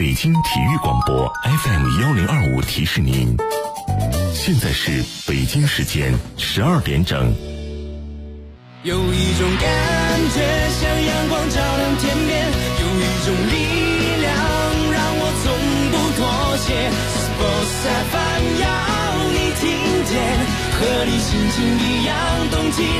北京体育广播 FM1025提示您，现在是北京时间12点整。 有一种感觉像阳光照亮天边，有一种力量让我从不妥协。Sports FM 要你听见，和你心情一样动起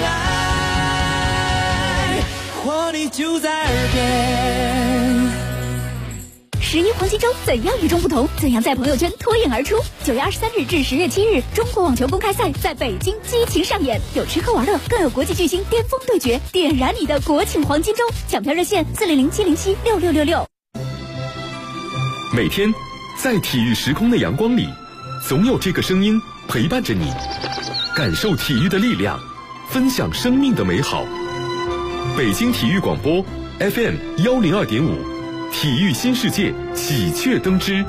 来，活力就在耳边。 11黄金周怎样与众不同？怎样在朋友圈脱颖而出？9月23日至10月7日，中国网球公开赛在北京激情上演，有吃喝玩乐，更有国际巨星巅峰对决，点燃你的国庆黄金周！抢票热线400-707-6666。 每天，在体育时空的阳光里，总有这个声音陪伴着你，感受体育的力量，分享生命的美好。北京体育广播 FM102.5。体育新世界，喜鹊登枝。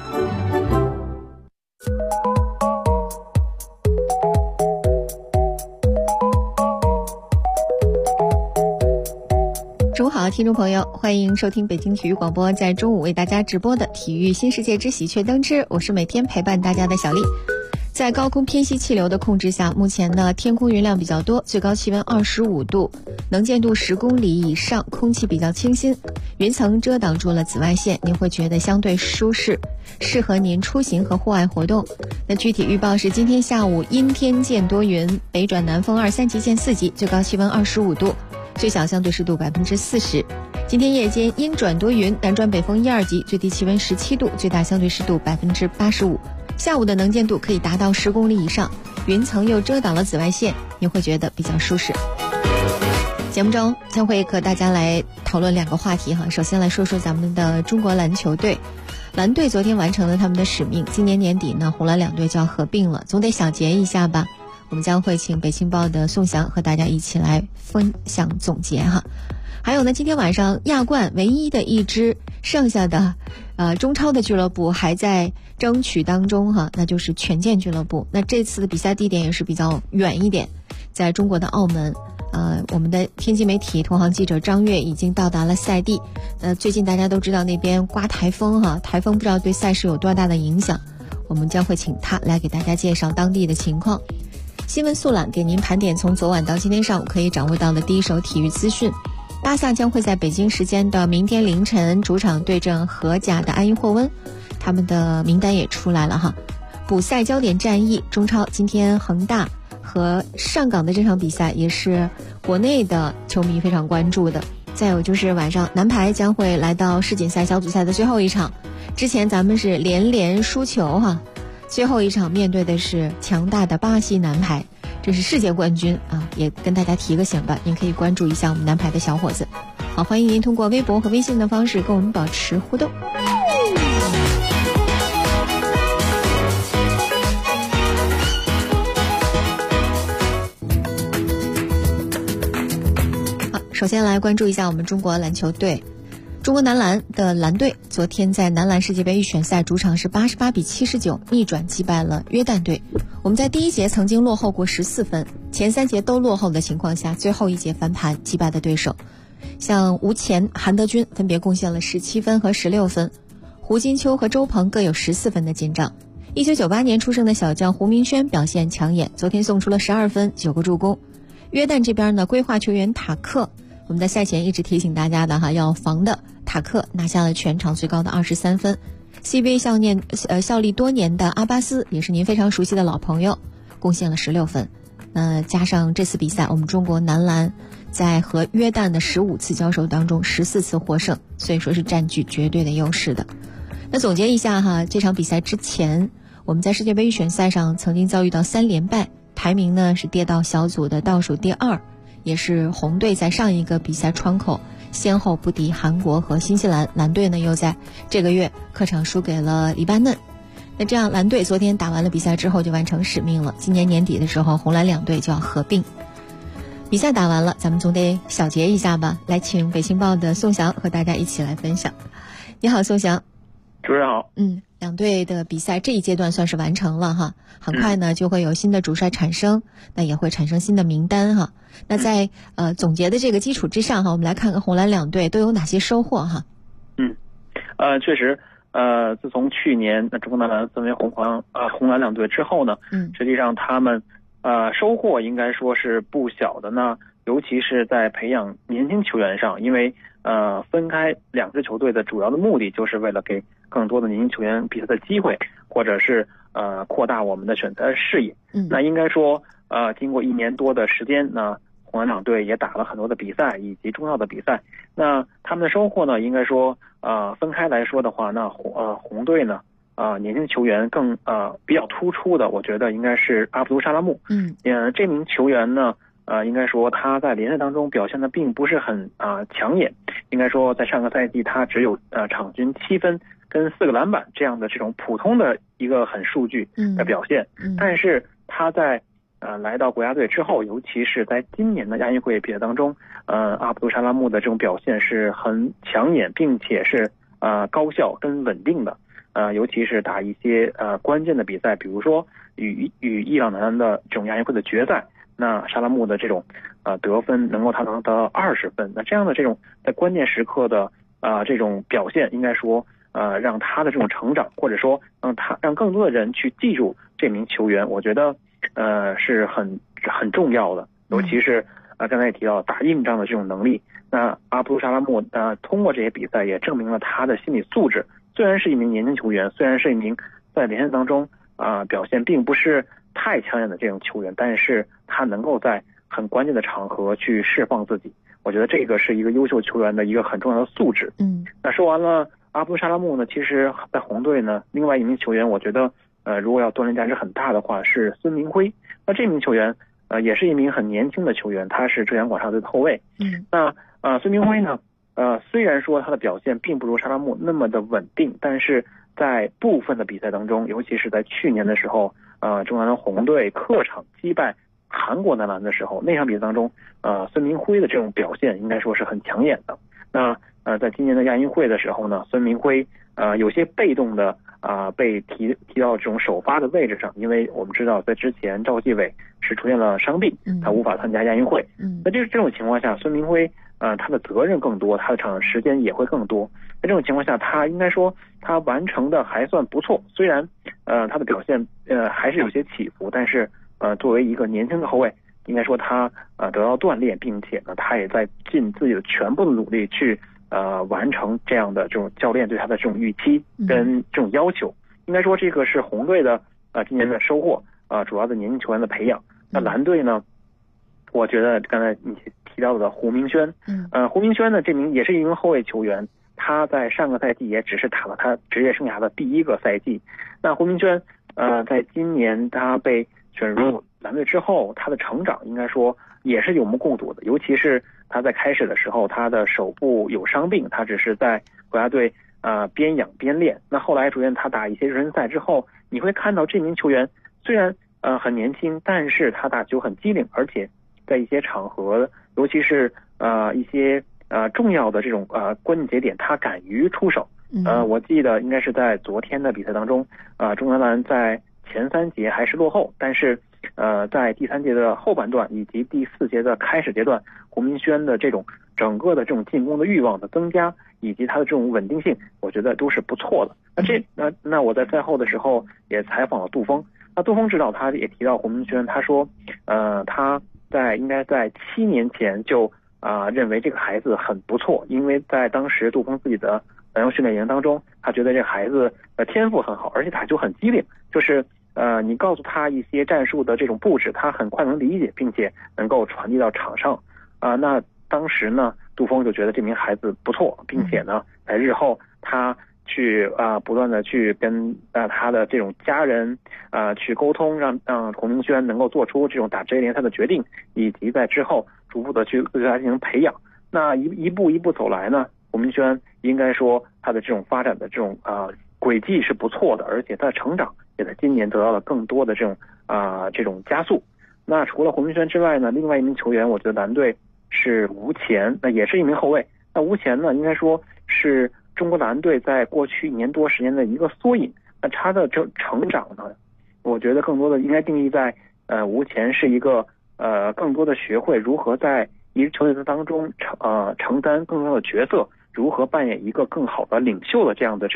中午好，听众朋友，欢迎收听北京体育广播在中午为大家直播的体育新世界之喜鹊登枝，我是每天陪伴大家的小丽。在高空偏西气流的控制下，目前呢天空云量比较多，最高气温25度，能见度10公里以上，空气比较清新，云层遮挡住了紫外线，您会觉得相对舒适，适合您出行和户外活动。那具体预报是今天下午阴天见多云，北转南风2、3级见4级，最高气温25度，最小相对湿度40%。今天夜间阴转多云，南转北风1、2级，最低气温17度，最大相对湿度85%。下午的能见度可以达到10公里以上，云层又遮挡了紫外线，你会觉得比较舒适。节目中将会和大家来讨论2个话题哈。首先来说说咱们的中国篮球队，蓝队昨天完成了他们的使命，今年年底呢，红蓝两队就要合并了，总得小结一下吧。我们将会请北青报的宋翔和大家一起来分享总结哈。还有呢，今天晚上亚冠唯一的一支剩下的中超的俱乐部还在争取当中哈，那就是权健俱乐部。那这次的比赛地点也是比较远一点，在中国的澳门。我们的天津媒体同行记者张悦已经到达了赛地。最近大家都知道那边刮台风哈，台风不知道对赛事有多大的影响，我们将会请他来给大家介绍当地的情况。新闻速览给您盘点从昨晚到今天上午可以掌握到的第一手体育资讯。巴萨将会在北京时间的明天凌晨主场对阵荷甲的埃因霍温，他们的名单也出来了哈。补赛焦点战役，中超今天恒大和上港的这场比赛也是国内的球迷非常关注的。再有就是晚上男排将会来到世锦赛小组赛的最后一场，之前咱们是连输球哈，最后一场面对的是强大的巴西男排，这是世界冠军啊，也跟大家提个醒吧，您可以关注一下我们男排的小伙子。好，欢迎您通过微博和微信的方式跟我们保持互动。好，首先来关注一下我们中国篮球队。中国男篮的蓝队昨天在男篮世界杯预选赛主场是88比79逆转击败了约旦队。我们在第一节曾经落后过14分，前3节都落后的情况下，最后一节翻盘击败的对手。像吴前、韩德君分别贡献了17分和16分，胡金秋和周鹏各有14分的进账。1998年出生的小将胡明轩表现抢眼，昨天送出了12分9个助攻。约旦这边呢，规划球员塔克，我们在赛前一直提醒大家的哈，要防的塔克拿下了全场最高的23分。CBA 效力多年的阿巴斯也是您非常熟悉的老朋友，贡献了16分。加上这次比赛，我们中国男篮在和约旦的15次交手当中14次获胜，所以说是占据绝对的优势的。那总结一下哈，这场比赛之前，我们在世界杯预选赛上曾经遭遇到3连败，排名呢是跌到小组的倒数第2，也是红队在上一个比赛窗口先后不敌韩国和新西兰，蓝队呢又在这个月客场输给了黎巴嫩。那这样蓝队昨天打完了比赛之后就完成使命了，今年年底的时候红蓝两队就要合并。比赛打完了，咱们总得小结一下吧，来请北青报的宋翔和大家一起来分享。你好，宋翔。 主持人好。 两队的比赛这一阶段算是完成了哈，很快呢就会有新的主帅产生，那也会产生新的名单哈。那在总结的这个基础之上哈，我们来看看红蓝两队都有哪些收获哈。 确实， 自从去年中国男篮分为红蓝两队之后呢，实际上他们收获应该说是不小的呢，尤其是在培养年轻球员上，因为分开两支球队的主要的目的就是为了给更多的年轻球员比赛的机会，或者是扩大我们的选择视野。那应该说经过1年多的时间呢，红蓝两队也打了很多的比赛以及重要的比赛。那他们的收获呢，应该说分开来说的话，那红队呢年轻球员更比较突出的，我觉得应该是阿卜杜沙拉木。这名球员呢应该说他在联赛当中表现的并不是很抢眼，应该说在上个赛季他只有场均7分跟4个篮板这样的这种普通的一个很数据的表现。但是他在来到国家队之后，尤其是在今年的亚运会比赛当中，阿卜杜沙拉木的这种表现是很抢眼，并且是高效跟稳定的。尤其是打一些关键的比赛，比如说与伊朗男篮的这种亚运会的决赛，那沙拉木的这种得分能得到20分，那这样的这种在关键时刻的这种表现，应该说让他的这种成长，或者说让更多的人去记住这名球员，我觉得是很重要的。尤其是刚才也提到打硬仗的这种能力，那阿卜杜沙拉木通过这些比赛也证明了他的心理素质。虽然是一名年轻球员，虽然是一名在联赛当中表现并不是太抢眼的这种球员，但是他能够在很关键的场合去释放自己，我觉得这个是一个优秀球员的一个很重要的素质。那说完了阿卜杜沙拉木呢，其实在红队呢，另外一名球员我觉得如果要锻炼价值很大的话是孙铭徽。那这名球员也是一名很年轻的球员，他是浙江广厦队的后卫。那孙铭徽呢虽然说他的表现并不如沙拉木那么的稳定，但是在部分的比赛当中，尤其是在去年的时候中国男篮红队客场击败韩国男篮的时候，那场比赛当中孙铭徽的这种表现应该说是很抢眼的。那在今年的亚运会的时候呢，孙铭徽有些被动的被提到这种首发的位置上，因为我们知道在之前赵继伟是出现了伤病，他无法参加亚运会。那这种情况下，孙铭徽他的责任更多，他的场上时间也会更多。在这种情况下，他应该说他完成的还算不错，虽然他的表现还是有些起伏，但是作为一个年轻的后卫，应该说他得到锻炼，并且呢他也在尽自己的全部的努力去完成这样的这种教练对他的这种预期跟这种要求。应该说这个是红队的今年的收获主要的年轻球员的培养。那蓝队呢，我觉得刚才你提到的胡明轩，胡明轩呢这名也是一名后卫球员，他在上个赛季也只是打了他职业生涯的第1个赛季。那胡明轩在今年他被选入蓝队之后，他的成长应该说也是有目共睹的。尤其是他在开始的时候，他的手部有伤病，他只是在国家队边养边练。那后来逐渐他打一些热身赛之后，你会看到这名球员虽然很年轻，但是他打球很机灵，而且在一些场合，尤其是一些重要的这种关键节点，他敢于出手。我记得应该是在昨天的比赛当中，中国男篮在前3节还是落后，但是在第3节的后半段以及第4节的开始阶段，胡明轩的这种整个的这种进攻的欲望的增加，以及他的这种稳定性，我觉得都是不错的。那我在赛后的时候也采访了杜峰，那杜峰指导他也提到胡明轩，他说他应该在7年前就认为这个孩子很不错，因为在当时杜峰自己的篮球训练营当中，他觉得这个孩子天赋很好，而且打球很机灵，就是你告诉他一些战术的这种布置，他很快能理解，并且能够传递到场上。那当时呢，杜峰就觉得这名孩子不错，并且呢，在日后他去不断的去跟他的这种家人去沟通，让胡明轩能够做出这种打职业联赛的决定，以及在之后逐步的去对他进行培养。那一步一步走来呢，胡明轩应该说他的这种发展的这种轨迹是不错的，而且他的成长也在今年得到了更多的这种加速。那除了胡明轩之外呢，另外一名球员我觉得蓝队是吴前，那也是一名后卫。那吴前呢，应该说是中国蓝队在过去1年多时间的一个缩影。那他的这成长呢，我觉得更多的应该定义在吴前是一个更多的学会如何在一支球队当中承担更重要的角色，如何扮演一个更好的领袖的这样的这种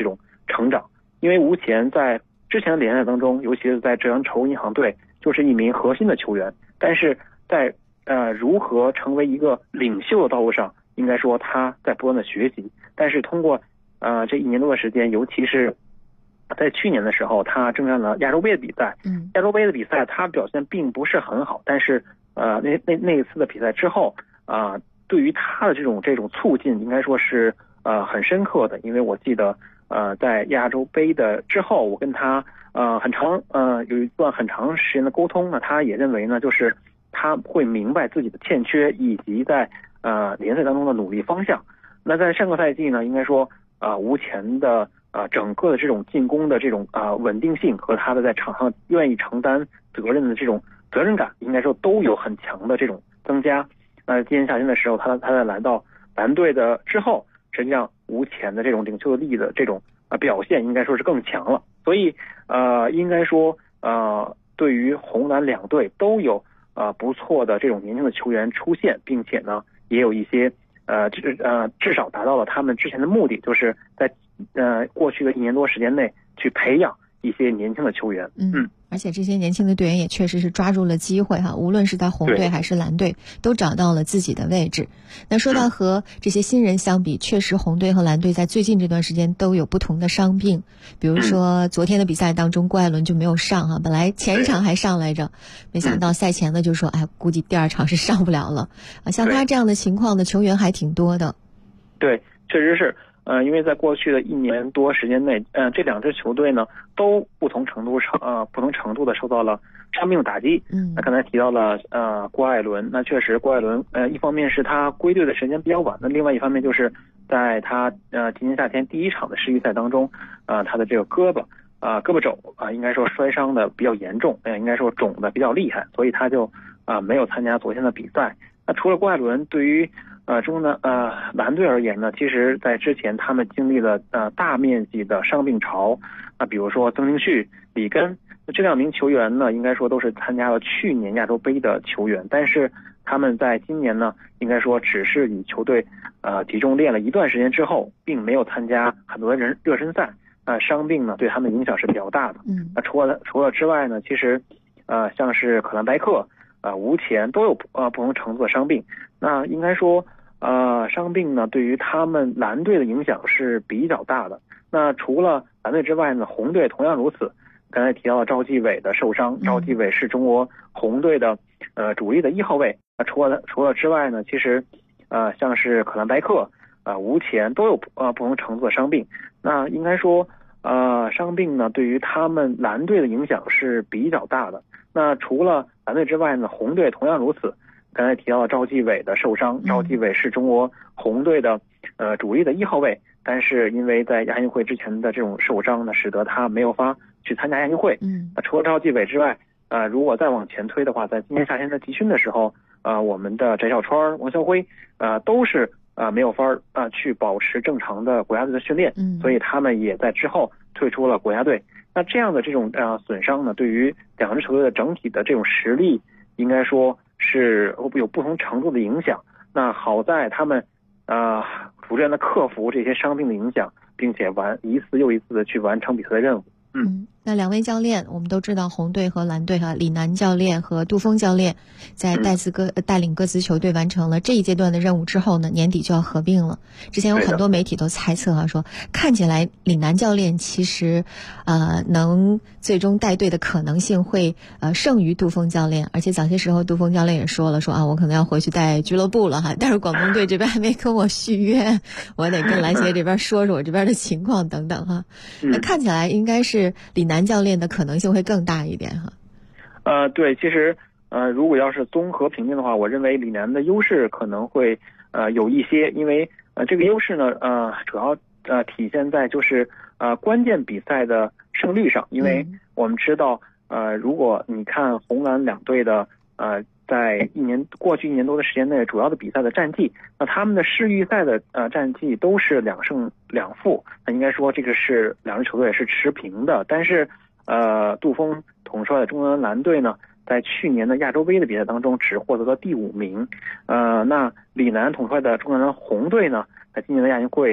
成长。因为吴前在之前的联赛当中，尤其是在浙江筹物银行队，就是一名核心的球员，但是在如何成为一个领袖的道路上，应该说他在不断的学习。但是通过这1年多的时间，尤其是在去年的时候，他征战了亚洲杯的比赛。亚洲杯的比赛他表现并不是很好，但是那一次的比赛之后对于他的这种促进，应该说是很深刻的。因为我记得在亚洲杯的之后，我跟他有一段很长时间的沟通呢，他也认为呢，就是他会明白自己的欠缺以及在联赛当中的努力方向。那在上个赛季呢，应该说吴前的整个的这种进攻的这种稳定性和他的在场上愿意承担责任的这种责任感，应该说都有很强的这种增加。今年夏天的时候，他在来到蓝队的之后，实际上吴前的这种领袖力的这种表现，应该说是更强了。所以应该说对于红蓝两队都有不错的这种年轻的球员出现，并且呢也有一些至少达到了他们之前的目的，就是在过去的1年多时间内去培养一些年轻的球员。 而且这些年轻的队员也确实是抓住了机会哈，无论是在红队还是蓝队都找到了自己的位置。那说到和这些新人相比，确实红队和蓝队在最近这段时间都有不同的伤病。比如说昨天的比赛当中，郭艾伦就没有上哈，本来前一场还上来着，没想到赛前呢就说估计第2场是上不了了像他这样的情况的球员还挺多的。 对，确实是。因为在过去的1年多时间内，这2支球队呢都不同程度的受到了伤病的打击。那刚才提到了郭艾伦，那确实郭艾伦一方面是他归队的时间比较晚，那另外一方面就是在他今年夏天第1场的世预赛当中，他的这个胳膊肘应该说摔伤的比较严重，应该说肿的比较厉害，所以他就没有参加昨天的比赛。那除了郭艾伦，对于蓝队而言呢，其实在之前他们经历了大面积的伤病潮。比如说曾庆旭、李根，这2名球员呢，应该说都是参加了去年亚洲杯的球员，但是他们在今年呢，应该说只是与球队集中练了一段时间之后，并没有参加很多的热身赛。伤病呢对他们影响是比较大的。除了之外呢，其实像是可兰白克、吴前都有不同程度的伤病。那应该说伤病呢对于他们蓝队的影响是比较大的。那除了蓝队之外呢，红队同样如此。刚才提到了赵继伟的受伤，赵继伟是中国红队的主力的1号位。除了之外呢，其实像是可兰白克、吴前都有不同程度的伤病。那应该说伤病呢对于他们蓝队的影响是比较大的。那除了蓝队之外呢，红队同样如此。刚才提到了赵继伟的受伤，赵继伟是中国红队的主力的1号位，但是因为在亚运会之前的这种受伤呢，使得他没有法去参加亚运会。除了赵继伟之外，如果再往前推的话，在今年夏天的集训的时候，我们的翟小川、王晓辉都是没有法去保持正常的国家队的训练，所以他们也在之后退出了国家队。那这样的这种损伤呢，对于2支球队的整体的这种实力，应该说是有不同程度的影响。那好在他们逐渐的克服这些伤病的影响，并且一次又一次的去完成比赛的任务。 那2位教练我们都知道，红队和蓝队李楠教练和杜峰教练在带领各支球队完成了这一阶段的任务之后呢，年底就要合并了。之前有很多媒体都猜测说看起来李楠教练其实能最终带队的可能性会胜于杜峰教练，而且早些时候杜峰教练也说了我可能要回去带俱乐部了但是广东队这边还没跟我续约，我得跟篮协这边说说我这边的情况等等那看起来应该是李楠教练的可能性会更大一点对，其实如果要是综合评定的话，我认为李楠的优势可能会有一些，因为这个优势呢主要体现在就是关键比赛的胜率上。因为我们知道如果你看红蓝2队的在过去1年多的时间内主要的比赛的战绩，那他们的世预赛的战绩都是2胜2负，那应该说这个是2支球队是持平的。但是杜峰统帅的中国蓝队呢，在去年的亚洲杯的比赛当中只获得了第5名。那李楠统帅的中国蓝红队呢，在今年的亚运会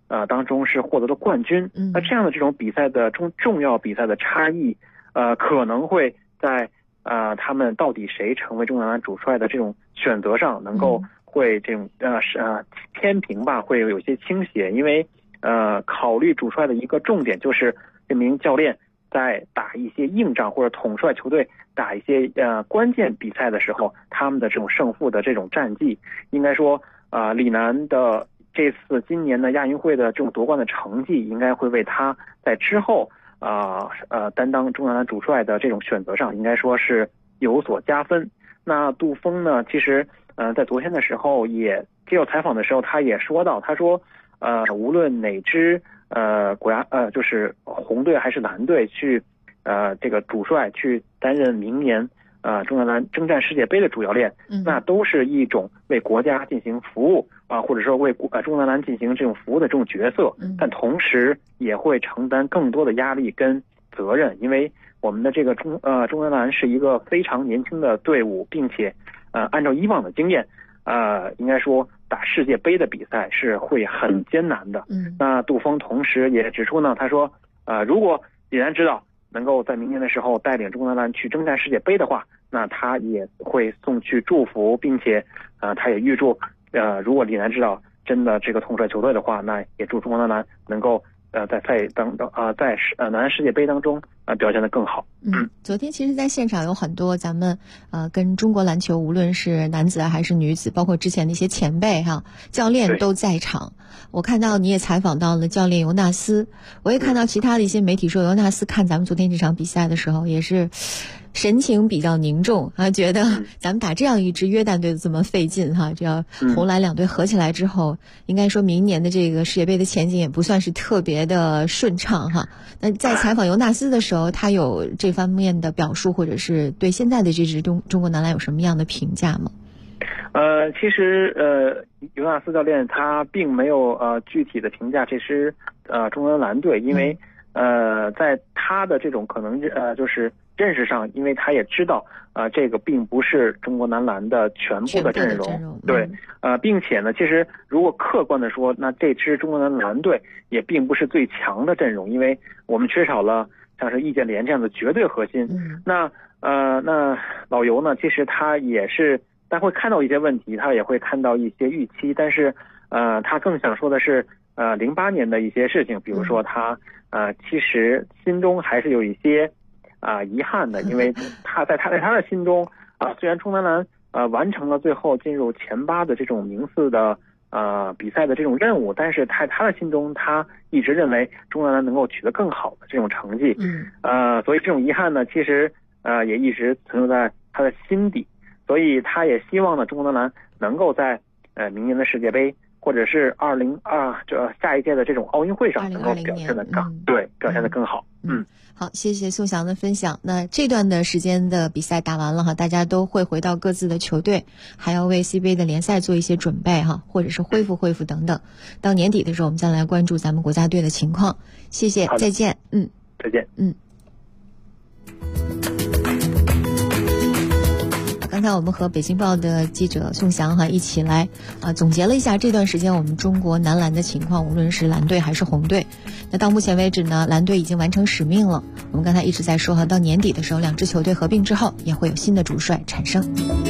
当中是获得了冠军。那这样的这种比赛的重要比赛的差异，可能会在他们到底谁成为中国男篮主帅的这种选择上，能够会这种天平吧，会有些倾斜。因为考虑主帅的一个重点就是这名教练在打一些硬仗或者统帅球队打一些关键比赛的时候，他们的这种胜负的这种战绩，应该说李楠的这次今年的亚运会的这种夺冠的成绩，应该会为他在之后担当中国男篮主帅的这种选择上，应该说是有所加分。那杜锋呢，其实在昨天的时候也接受采访的时候，他也说到，他说无论哪支国家就是红队还是蓝队去这个主帅去担任明年中国男篮征战世界杯的主教练，那都是一种为国家进行服务或者说为中国男篮进行这种服务的这种角色，但同时也会承担更多的压力跟责任，因为我们的这个中国男篮是一个非常年轻的队伍，并且按照以往的经验，应该说打世界杯的比赛是会很艰难的。那杜锋同时也指出呢，他说如果李楠指导能够在明年的时候带领中国男篮去征战世界杯的话，那他也会送去祝福，并且他也预祝如果李楠指导真的这个统帅球队的话，那也祝中国男篮能够在赛当中在男篮世界杯当中表现得更好。 昨天其实在现场有很多咱们跟中国篮球无论是男子还是女子，包括之前的一些前辈教练都在场。我看到你也采访到了教练尤纳斯，我也看到其他的一些媒体说尤纳斯看咱们昨天这场比赛的时候也是神情比较凝重觉得咱们打这样一支约旦队这么费劲这要红蓝两队合起来之后，应该说明年的这个世界杯的前景也不算是特别的顺畅那在采访尤纳斯的时候，他有这方面的表述，或者是对现在的这支中国男篮有什么样的评价吗？ 其实尤纳斯教练他并没有具体的评价这支中国男篮队，因为在他的这种可能就是认识上，因为他也知道这个并不是中国男篮的全部的阵容，对，并且呢，其实如果客观的说，那这支中国男篮队也并不是最强的阵容，因为我们缺少了像是易建联这样的绝对核心。那老尤呢，其实他也是他会看到一些问题，他也会看到一些预期，但是他更想说的是08年的一些事情，比如说他其实心中还是有一些遗憾的，因为他在他的心中虽然中国男篮完成了最后进入前8的这种名次的比赛的这种任务，但是在他的心中，他一直认为中国男篮能够取得更好的这种成绩。所以这种遗憾呢，其实也一直存留在他的心底，所以他也希望呢，中国男篮能够在明年的世界杯或者是下一届的这种奥运会上能够表现得表现得更好。 好，谢谢宋翔的分享。那这段的时间的比赛打完了大家都会回到各自的球队，还要为 CBA 的联赛做一些准备或者是恢复等等。到年底的时候，我们再来关注咱们国家队的情况。谢谢，再见。 再见。 刚才我们和北京报的记者宋翔一起来总结了一下这段时间我们中国男篮的情况，无论是蓝队还是红队。那到目前为止呢，蓝队已经完成使命了。我们刚才一直在说到年底的时候，2支球队合并之后也会有新的主帅产生。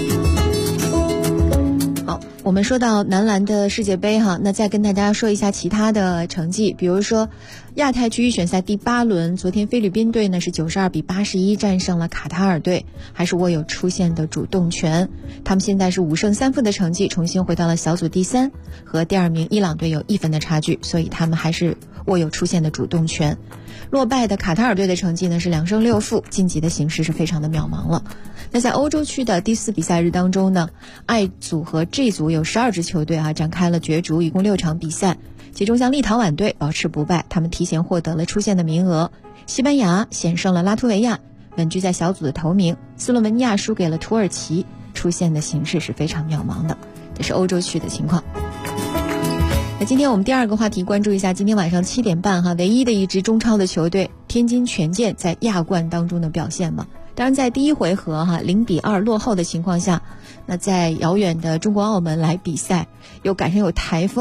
好，我们说到男篮的世界杯那再跟大家说一下其他的成绩，比如说亚太区预选赛第8轮，昨天菲律宾队呢是92比81战胜了卡塔尔队，还是握有出线的主动权。他们现在是5胜3负的成绩，重新回到了小组第3，和第2名伊朗队有1分的差距，所以他们还是握有出线的主动权。落败的卡塔尔队的成绩呢是2胜6负，晋级的形势是非常的渺茫了。那在欧洲区的第4比赛日当中呢， I 组和 G 组有12支球队展开了角逐，一共6场比赛，其中像立陶宛队保持不败，他们提前获得了出线的名额。西班牙险胜了拉脱维亚，稳居在小组的头名。斯洛文尼亚输给了土耳其，出线的形势是非常渺茫的。这是欧洲区的情况。那今天我们第2个话题关注一下今天晚上7点半唯一的一支中超的球队天津权健在亚冠当中的表现吧。当然在第1回合0比2落后的情况下，那在遥远的中国澳门来比赛，又赶上有台风，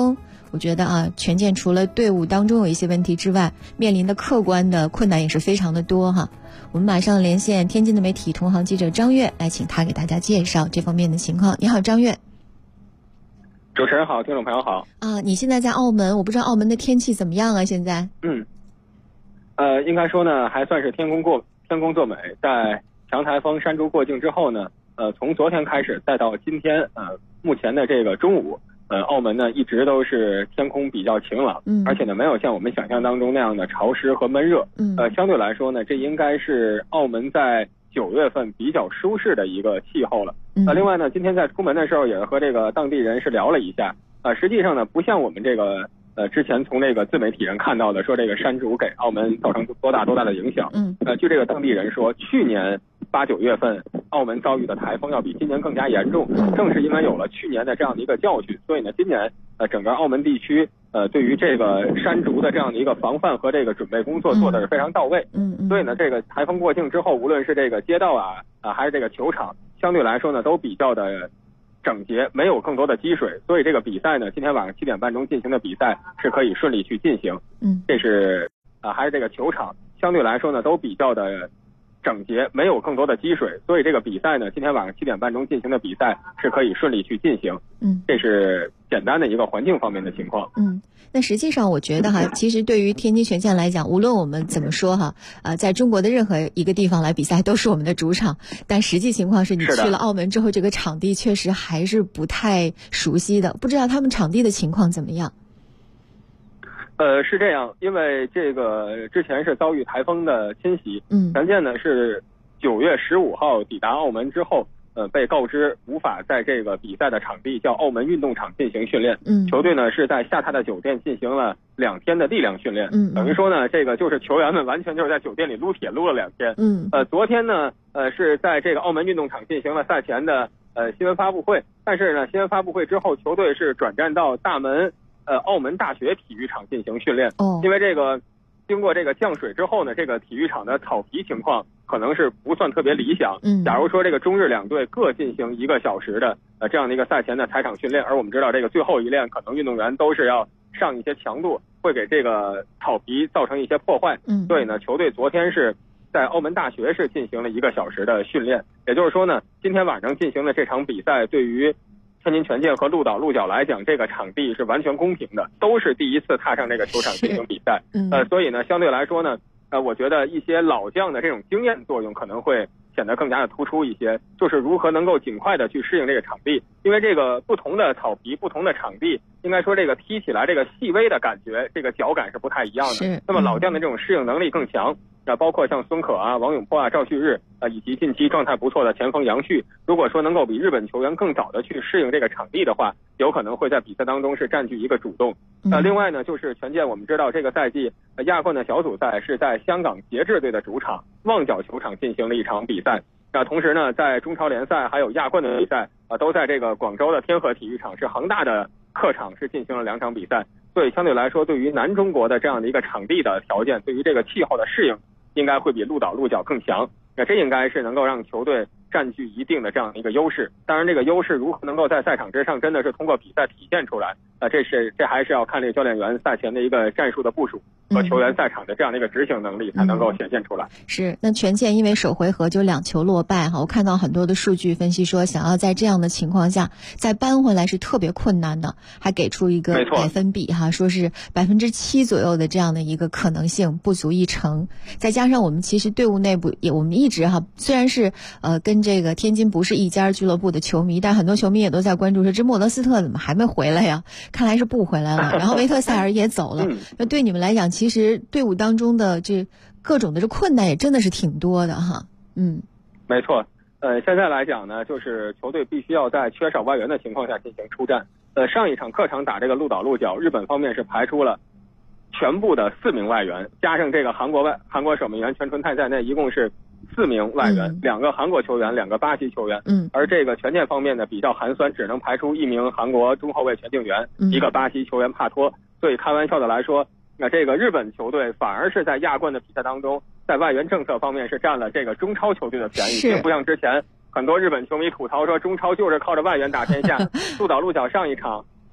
我觉得啊，权健除了队伍当中有一些问题之外，面临的客观的困难也是非常的多哈。我们马上连线天津的媒体同行记者张悦，来请他给大家介绍这方面的情况。你好，张悦。 主持人好，听众朋友好。 你现在在澳门，我不知道澳门的天气怎么样啊？现在？ 应该说呢，还算是天公作美。在强台风山竹过境之后呢，从昨天开始，再到今天，目前的这个中午，澳门呢一直都是天空比较晴朗，而且呢没有像我们想象当中那样的潮湿和闷热，相对来说呢，这应该是澳门在9月份比较舒适的一个气候了。另外呢，今天在出门的时候也和这个当地人是聊了一下，实际上呢，不像我们这个之前从这个自媒体上看到的，说这个山竹给澳门造成多大的影响。据这个当地人说，去年8、9月份澳门遭遇的台风要比今年更加严重，正是因为有了去年的这样的一个教训，所以呢，今年整个澳门地区对于这个山竹的这样的一个防范和这个准备工作做的是非常到位。所以呢，这个台风过境之后，无论是这个街道还是这个球场，相对来说呢都比较的整洁，没有更多的积水，所以这个比赛呢，今天晚上7点半钟进行的比赛是可以顺利去进行。这是还是这个球场相对来说呢都比较的整洁，没有更多的积水，所以这个比赛呢，今天晚上7点半钟进行的比赛是可以顺利去进行。这是简单的一个环境方面的情况。 那实际上我觉得其实对于天津权健来讲，无论我们怎么说在中国的任何一个地方来比赛都是我们的主场，但实际情况是你去了澳门之后，这个场地确实还是不太熟悉的，不知道他们场地的情况怎么样。 是这样，因为这个之前是遭遇台风的侵袭，权健呢是9月15号抵达澳门之后，被告知无法在这个比赛的场地叫澳门运动场进行训练。球队呢是在下榻的酒店进行了2天的力量训练。等于说呢，这个就是球员们完全就是在酒店里撸铁撸了2天。昨天呢，是在这个澳门运动场进行了赛前的新闻发布会，但是呢，新闻发布会之后，球队是转战到大门澳门大学体育场进行训练。因为这个经过这个降水之后呢，这个体育场的草皮情况可能是不算特别理想。假如说这个中日两队各进行1个小时的这样的一个赛前的踩场训练，而我们知道这个最后一练可能运动员都是要上一些强度，会给这个草皮造成一些破坏。所以呢，球队昨天是在澳门大学是进行了1个小时的训练。也就是说呢，今天晚上进行的这场比赛，对于天津权健和鹿岛鹿角来讲，这个场地是完全公平的，都是第一次踏上这个球场进行比赛。所以呢，相对来说呢，我觉得一些老将的这种经验作用可能会显得更加的突出一些，就是如何能够尽快的去适应这个场地，因为这个不同的草皮、不同的场地，应该说这个踢起来这个细微的感觉，这个脚感是不太一样的。那么老将的这种适应能力更强。包括像孙可王永珀赵旭日以及近期状态不错的前锋杨旭，如果说能够比日本球员更早的去适应这个场地的话，有可能会在比赛当中是占据一个主动。另外呢，就是权健我们知道这个赛季亚冠的小组赛是在香港节制队的主场旺角球场进行了一场比赛。同时呢，在中超联赛还有亚冠的比赛都在这个广州的天河体育场是恒大的客场是进行了2场比赛。所以相对来说，对于南中国的这样的一个场地的条件，对于这个气候的适应，应该会比鹿岛鹿角更强。这应该是能够让球队占据一定的这样的一个优势。当然这个优势如何能够在赛场之上真的是通过比赛体现出来，这还是要看这个教练员赛前的一个战术的部署和球员赛场的这样的一个执行能力才能够显现出来。 是，那权健因为首回合就2球落败我看到很多的数据分析说，想要在这样的情况下再扳回来是特别困难的，还给出一个百分比说是7%左右的这样的一个可能性，不足1成。再加上我们其实队伍内部我们一直虽然是跟这个天津不是一家俱乐部的球迷，但很多球迷也都在关注说，这莫德斯特怎么还没回来呀？看来是不回来了。然后维特塞尔也走了。那对你们来讲，其实队伍当中的这各种的这困难也真的是挺多的没错。现在来讲呢，就是球队必须要在缺少外援的情况下进行出战。上一场客场打这个鹿岛鹿角，日本方面是排出了全部的4名外援，加上这个韩国守门员全纯泰在内，一共是4名外援，2个韩国球员，2个巴西球员。而这个权健方面呢比较寒酸，只能排出1名韩国中后卫全定元，1个巴西球员帕托。所以开玩笑的来说，这个日本球队反而是在亚冠的比赛当中，在外援政策方面是占了这个中超球队的便宜，并不像之前很多日本球迷吐槽说中超就是靠着外援打天下。鹿岛鹿角上一场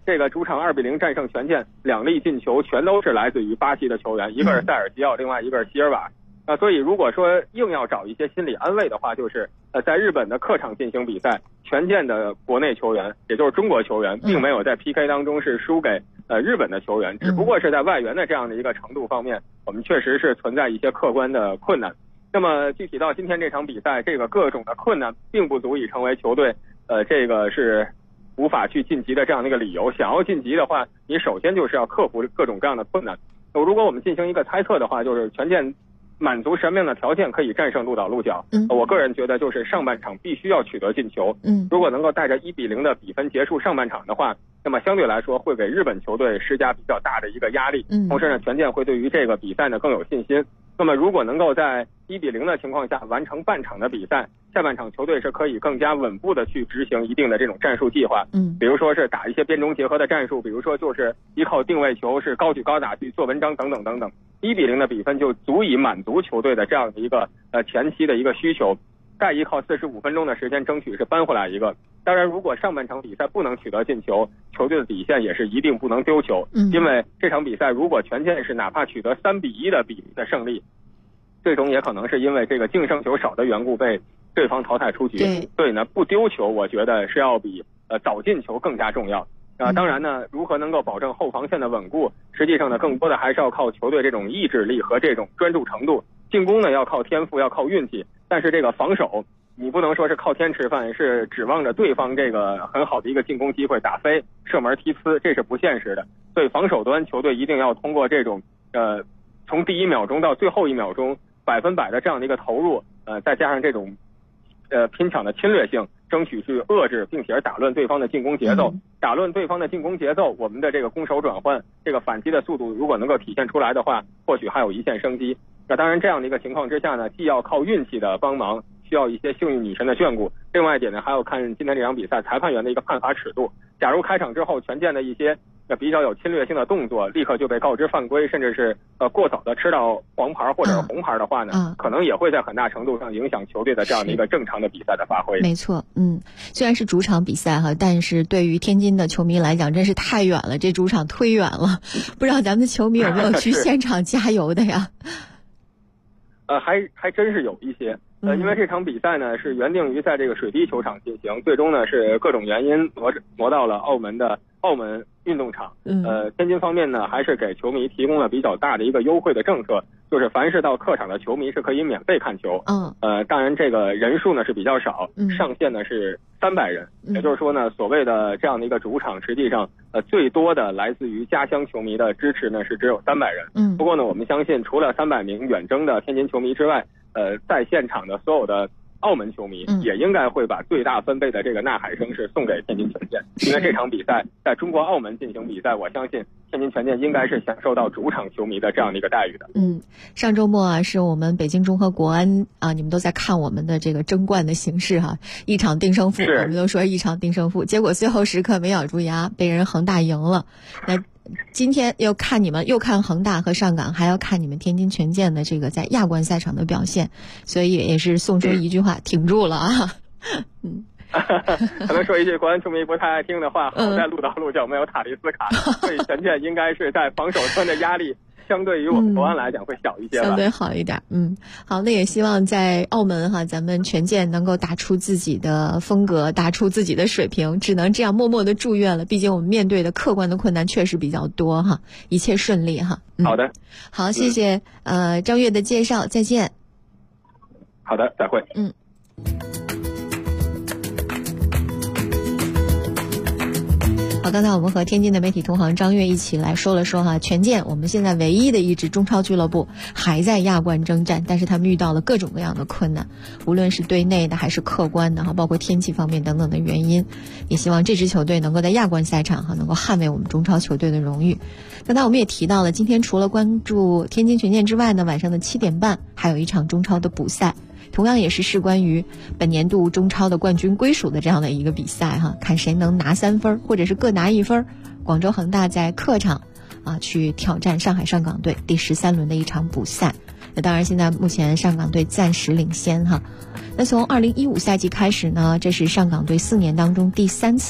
这个主场2-0战胜权健，2粒进球全都是来自于巴西的球员，一个是塞尔吉奥，另外一个是席尔瓦。所以如果说硬要找一些心理安慰的话，就是在日本的客场进行比赛，权健的国内球员，也就是中国球员，并没有在 PK 当中是输给日本的球员，只不过是在外援的这样的一个程度方面，我们确实是存在一些客观的困难。那么具体到今天这场比赛，这个各种的困难并不足以成为球队这个是无法去晋级的这样的一个理由。想要晋级的话，你首先就是要克服各种各样的困难。如果我们进行一个猜测的话，就是权健满足什么样的条件可以战胜鹿岛鹿角？我个人觉得就是上半场必须要取得进球。如果能够带着1-0的比分结束上半场的话，那么相对来说会给日本球队施加比较大的一个压力。同时呢，权健会对于这个比赛呢更有信心。那么如果能够在1-0的情况下完成半场的比赛，下半场球队是可以更加稳步的去执行一定的这种战术计划。比如说是打一些边中结合的战术，比如说就是依靠定位球是高举高打去做文章等等等等。1-0的比分就足以满足球队的这样的一个前期的一个需求，再依靠45分钟的时间争取是扳回来一个。当然如果上半场比赛不能取得进球，球队的底线也是一定不能丢球。因为这场比赛如果权健是哪怕取得3-1的比例的胜利，最终也可能是因为这个净胜球少的缘故被对方淘汰出局。所以呢，不丢球我觉得是要比早进球更加重要。当然呢，如何能够保证后防线的稳固，实际上呢，更多的还是要靠球队这种意志力和这种专注程度。进攻呢要靠天赋，要靠运气，但是这个防守你不能说是靠天吃饭，是指望着对方这个很好的一个进攻机会打飞射门踢呲，这是不现实的。所以防守端球队一定要通过这种从第1秒钟到最后1秒钟100%的这样的一个投入，再加上这种拼抢的侵略性，争取去遏制并且打乱对方的进攻节奏。打乱对方的进攻节奏，我们的这个攻守转换，这个反击的速度如果能够体现出来的话，或许还有一线生机。当然这样的一个情况之下呢，既要靠运气的帮忙，需要一些幸运女神的眷顾，另外一点呢，还要看今天这场比赛裁判员的一个判罚尺度。假如开场之后权健的一些比较有侵略性的动作立刻就被告知犯规，甚至是过早的吃到黄牌或者是红牌的话呢，可能也会在很大程度上影响球队的这样的一个正常的比赛的发挥。 没错。虽然是主场比赛哈，但是对于天津的球迷来讲真是太远了，这主场忒远了，不知道咱们的球迷有没有去现场加油的呀？ 还真是有一些。因为这场比赛呢是原定于在这个水滴球场进行，最终呢是各种原因挪到了澳门运动场。天津方面呢还是给球迷提供了比较大的一个优惠的政策，就是凡是到客场的球迷是可以免费看球。当然这个人数呢是比较少，上限呢是300人。也就是说呢，所谓的这样的一个主场，实际上最多的来自于家乡球迷的支持呢是只有300人。不过呢，我们相信除了300名远征的天津球迷之外，在现场的所有的澳门球迷也应该会把最大分贝的这个呐喊声是送给天津权健。因为这场比赛在中国澳门进行比赛，我相信天津权健应该是享受到主场球迷的这样的一个待遇的。 上周末是我们北京中和国安你们都在看我们的这个争冠的形势一场定胜负，我们都说一场定胜负，结果最后时刻没咬住牙，被人恒大赢了。那今天又看你们，又看恒大和上港，还要看你们天津权健的这个在亚冠赛场的表现，所以也是送出一句话，挺住了可能说一句国安球迷不太爱听的话，好在鹿岛鹿角没有塔利斯卡，所以权健应该是在防守端的压力相对于我们国安来讲会小一些吧， 相对好一点。好，那也希望在澳门咱们权健能够打出自己的风格，打出自己的水平，只能这样默默的祝愿了。毕竟我们面对的客观的困难确实比较多一切顺利好的， 好，谢谢张悦的介绍，再见。 好的，再会。 好，刚才我们和天津的媒体同行张悦一起来说了说权健我们现在唯一的一支中超俱乐部还在亚冠征战，但是他们遇到了各种各样的困难，无论是对内的还是客观的包括天气方面等等的原因，也希望这支球队能够在亚冠赛场能够捍卫我们中超球队的荣誉。刚才我们也提到了，今天除了关注天津权健之外呢，晚上的7点半还有一场中超的补赛，同样也是事关于本年度中超的冠军归属的这样的一个比赛看谁能拿3分或者是各拿1分。广州恒大在客场去挑战上海上港队第13轮的一场补赛。那当然现在目前上港队暂时领先那从2015赛季开始呢，这是上港队4年当中第3次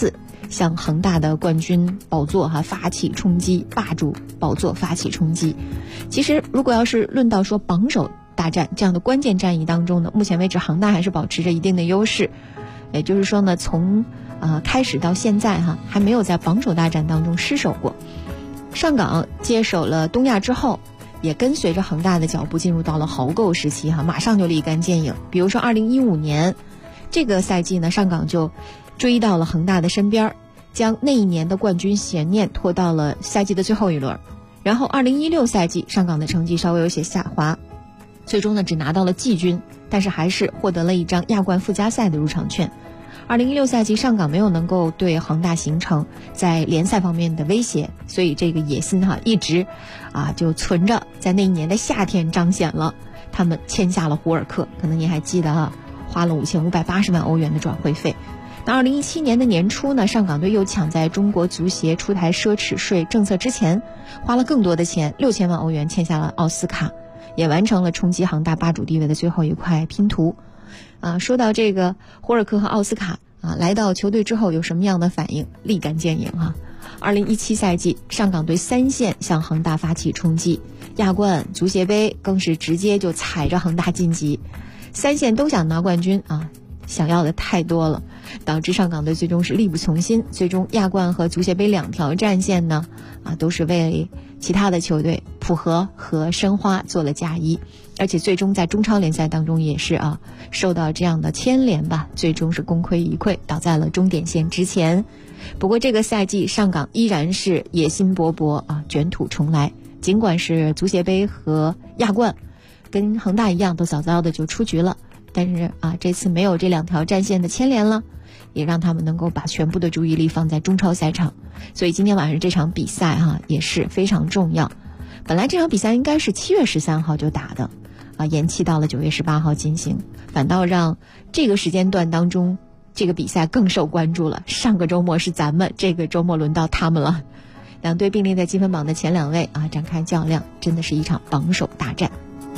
向恒大的冠军宝座发起冲击，霸主宝座发起冲击。其实如果要是论到说榜首大战这样的关键战役当中呢，目前为止恒大还是保持着一定的优势。也就是说呢，从开始到现在还没有在榜首大战当中失手过。上港接手了东亚之后，也跟随着恒大的脚步进入到了豪购时期马上就立竿见影。比如说2015年这个赛季呢，上港就追到了恒大的身边，将那一年的冠军悬念拖到了赛季的最后一轮。然后2016赛季上港的成绩稍微有些下滑，最终呢只拿到了季军，但是还是获得了一张亚冠附加赛的入场券。2016赛季上港没有能够对恒大形成在联赛方面的威胁，所以这个野心一直就存着，在那一年的夏天彰显了。他们签下了胡尔克，可能你还记得花了5580万欧元的转会费。那2017年的年初呢，上港队又抢在中国足协出台奢侈税政策之前，花了更多的钱，6000万欧元签下了奥斯卡，也完成了冲击恒大霸主地位的最后一块拼图。说到这个胡尔克和奥斯卡来到球队之后有什么样的反应，立竿见影2017赛季上港队3线向恒大发起冲击，亚冠、足协杯更是直接就踩着恒大晋级，3线都想拿冠军想要的太多了，导致上港队最终是力不从心。最终亚冠和足协杯2条战线呢都是为其他的球队浦和和申花做了嫁衣，而且最终在中超联赛当中也是受到这样的牵连吧，最终是功亏一篑，倒在了终点线之前。不过这个赛季上港依然是野心勃勃卷土重来，尽管是足协杯和亚冠跟恒大一样都早早的就出局了，但是这次没有这2条战线的牵连了，也让他们能够把全部的注意力放在中超赛场。所以今天晚上这场比赛也是非常重要。本来这场比赛应该是7月13号就打的延期到了9月18号进行，反倒让这个时间段当中这个比赛更受关注了。上个周末是咱们，这个周末轮到他们了。两队并列在积分榜的前2位展开较量，真的是一场榜首大战。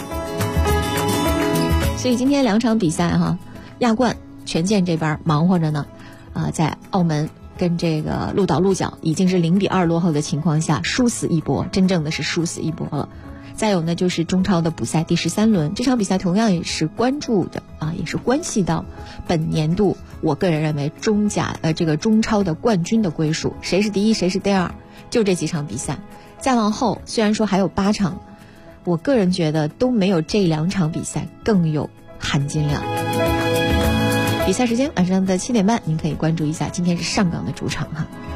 所以今天2场比赛亚冠权健这边忙活着呢在澳门跟这个鹿岛鹿角已经是0-2落后的情况下殊死一搏，真正的是殊死一搏了。再有呢就是中超的补赛第13轮，这场比赛同样也是关注着也是关系到本年度我个人认为中超的冠军的归属，谁是第1谁是第2，就这几场比赛。再往后虽然说还有8场，我个人觉得都没有这2场比赛更有含金量。比赛时间晚上的7点半，您可以关注一下，今天是上港的主场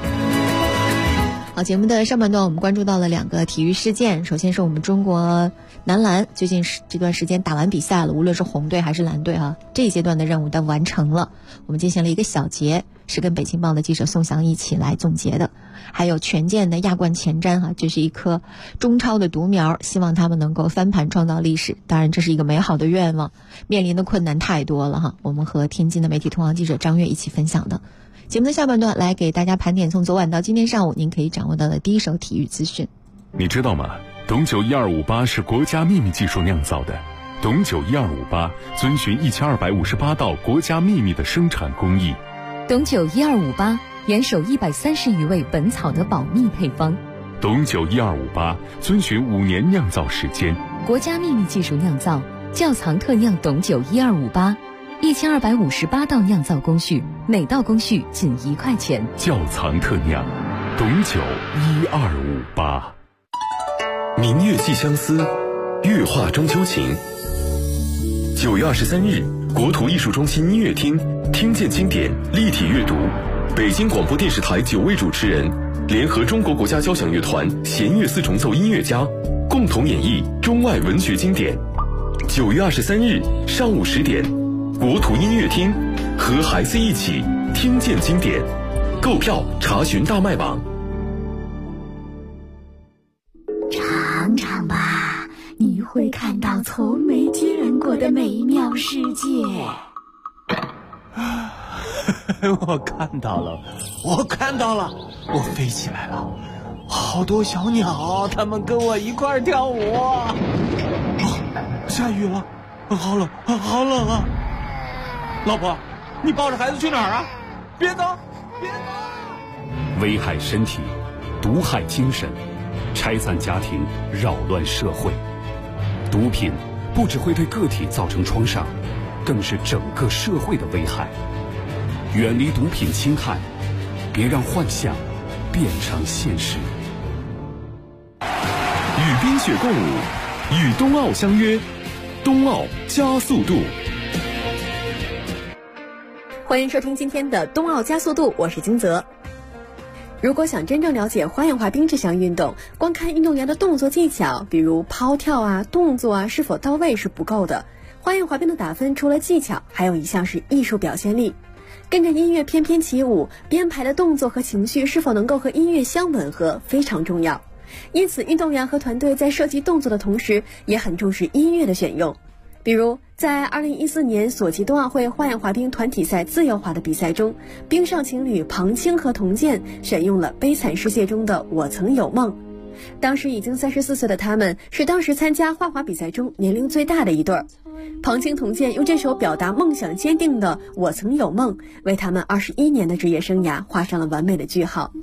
好，节目的上半段我们关注到了2个体育事件。首先是我们中国男篮最近这段时间打完比赛了，无论是红队还是蓝队这一阶段的任务都完成了。我们进行了一个小结，是跟北青报的记者宋翔一起来总结的。还有权健的亚冠前瞻这是一颗中超的独苗，希望他们能够翻盘创造历史。当然这是一个美好的愿望，面临的困难太多了我们和天津的媒体同行记者张悦一起分享的。节目的下半段来给大家盘点从昨晚到今天上午您可以掌握到的第一手体育资讯。 你知道吗？董酒1258是国家秘密技术酿造的。董酒1258遵循1258道国家秘密的生产工艺。 董酒1258严守130余味本草的保密配方。 董酒1258遵循5年酿造时间， 国家秘密技术酿造，窖藏特酿董酒1258，1258道酿造工序，每道工序仅1块钱。 窖藏特酿，董酒1258。 明月寄相思，月画中秋情。9月23日，国土艺术中心音乐厅听见经典立体阅读，北京广播电视台9位主持人联合中国国家交响乐团弦乐4重奏音乐家共同演绎中外文学经典。9月23日上午10点，国土音乐厅和孩子一起听见经典，购票查询大麦网。 尝尝吧，你会看到从没见过的美妙世界。 我看到了，我飞起来了，好多小鸟，它们跟我一块跳舞。下雨了，好冷啊！老婆，你抱着孩子去哪儿啊？别走！ 危害身体，毒害精神，拆散家庭，扰乱社会。毒品不只会对个体造成创伤，更是整个社会的危害。远离毒品侵害，别让幻想变成现实。 与冰雪共舞，与冬奥相约，冬奥加速度。 欢迎收听今天的冬奥加速度，我是金泽。如果想真正了解花样滑冰这项运动，光看运动员的动作技巧，比如抛跳啊、动作啊是否到位是不够的。花样滑冰的打分除了技巧，还有一项是艺术表现力。跟着音乐翩翩起舞，编排的动作和情绪是否能够和音乐相吻合非常重要。因此运动员和团队在设计动作的同时也很重视音乐的选用。比如在2014年索契冬奥会花样滑冰团体赛自由滑的比赛中，冰上情侣庞青和童健选用了《悲惨世界》中的我曾有梦。当时已经34岁的他们是当时参加花滑比赛中年龄最大的一对儿。庞青童健用这首表达梦想坚定的我曾有梦，为他们21年的职业生涯画上了完美的句号。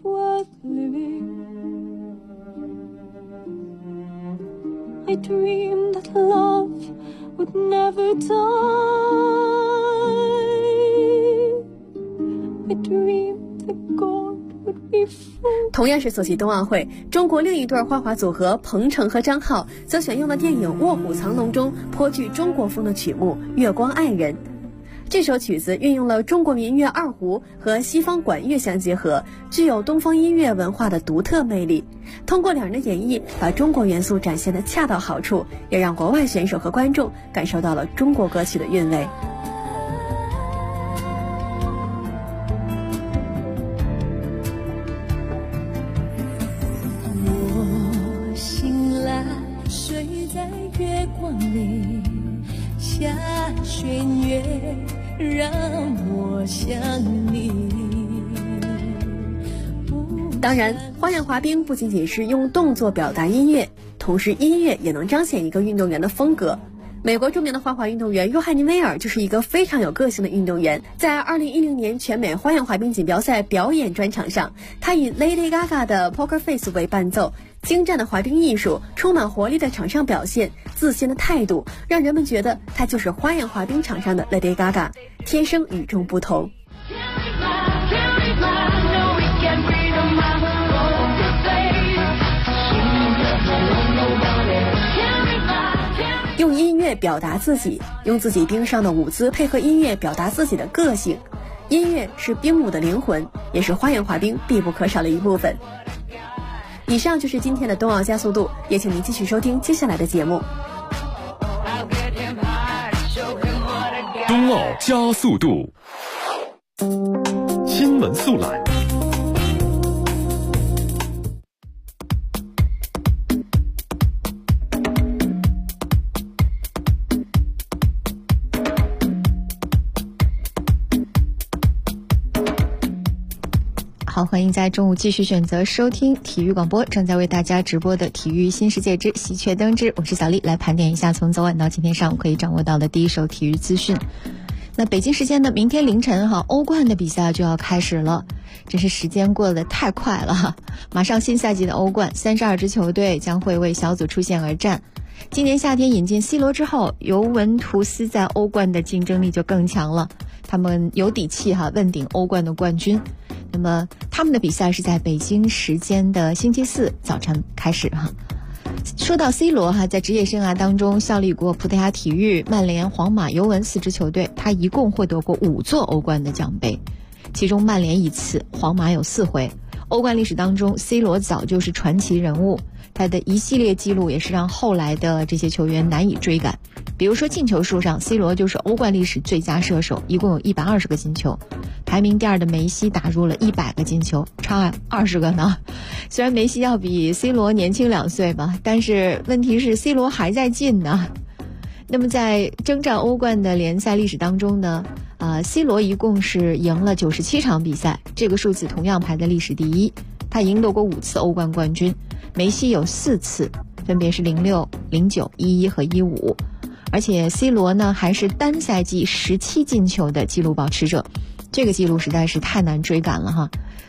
I dreamed that love would never die. I dreamed that God would be full. 同样是索契冬奥会，中国另一对花滑组合彭程和张浩则选用了电影《卧虎藏龙》中颇具中国风的曲目《月光爱人》。这首曲子运用了中国民乐二胡和西方管乐相结合，具有东方音乐文化的独特魅力。通过两人的演绎，把中国元素展现得恰到好处，也让国外选手和观众感受到了中国歌曲的韵味。 我醒来，睡在月光里，下弦月让我想你。 当然，花样滑冰不仅仅是用动作表达音乐，同时音乐也能彰显一个运动员的风格。美国著名的花滑运动员约翰尼·威尔就是一个非常有个性的运动员。在2010年全美花样滑冰锦标赛表演专场上，他以 Lady Gaga 的 Poker Face 为伴奏，精湛的滑冰艺术，充满活力的场上表现，自信的态度，让人们觉得他就是花样滑冰场上的 Lady Gaga， 天生与众不同。用音乐表达自己，用自己冰上的舞姿配合音乐表达自己的个性。音乐是冰舞的灵魂，也是花样滑冰必不可少的一部分。以上就是今天的冬奥加速度，也请您继续收听接下来的节目。 冬奥加速度，新闻速览。 好，欢迎在中午继续选择收听体育广播，正在为大家直播的体育新世界之喜鹊登之，我是小丽，来盘点一下从昨晚到今天上午可以掌握到的第一手体育资讯。那北京时间的明天凌晨欧冠的比赛就要开始了，真是时间过得太快了，马上新赛季的欧冠，32支球队将会为小组出线而战。今年夏天引进 C 罗之后，尤文图斯在欧冠的竞争力就更强了，他们有底气问鼎欧冠的冠军。那么他们的比赛是在北京时间的星期四早晨开始说到 C 罗在职业生涯当中效力过葡萄牙体育、曼联、皇马、尤文4支球队，他一共获得过5座欧冠的奖杯，其中曼联1次，皇马有4回。欧冠历史当中 C 罗早就是传奇人物，他的一系列记录也是让后来的这些球员难以追赶。比如说进球数上 C 罗就是欧冠历史最佳射手，一共有120个进球，排名第2的梅西打入了100个进球，差20个呢。虽然梅西要比 C 罗年轻2岁吧，但是问题是 C 罗还在进呢。那么在征战欧冠的联赛历史当中呢，C 罗一共是赢了97场比赛，这个数字同样排在历史第一。他赢得过5次欧冠冠军，梅西有4次，分别是06、09、11和15。而且 C 罗呢还是单赛季17进球的纪录保持者，这个纪录实在是太难追赶了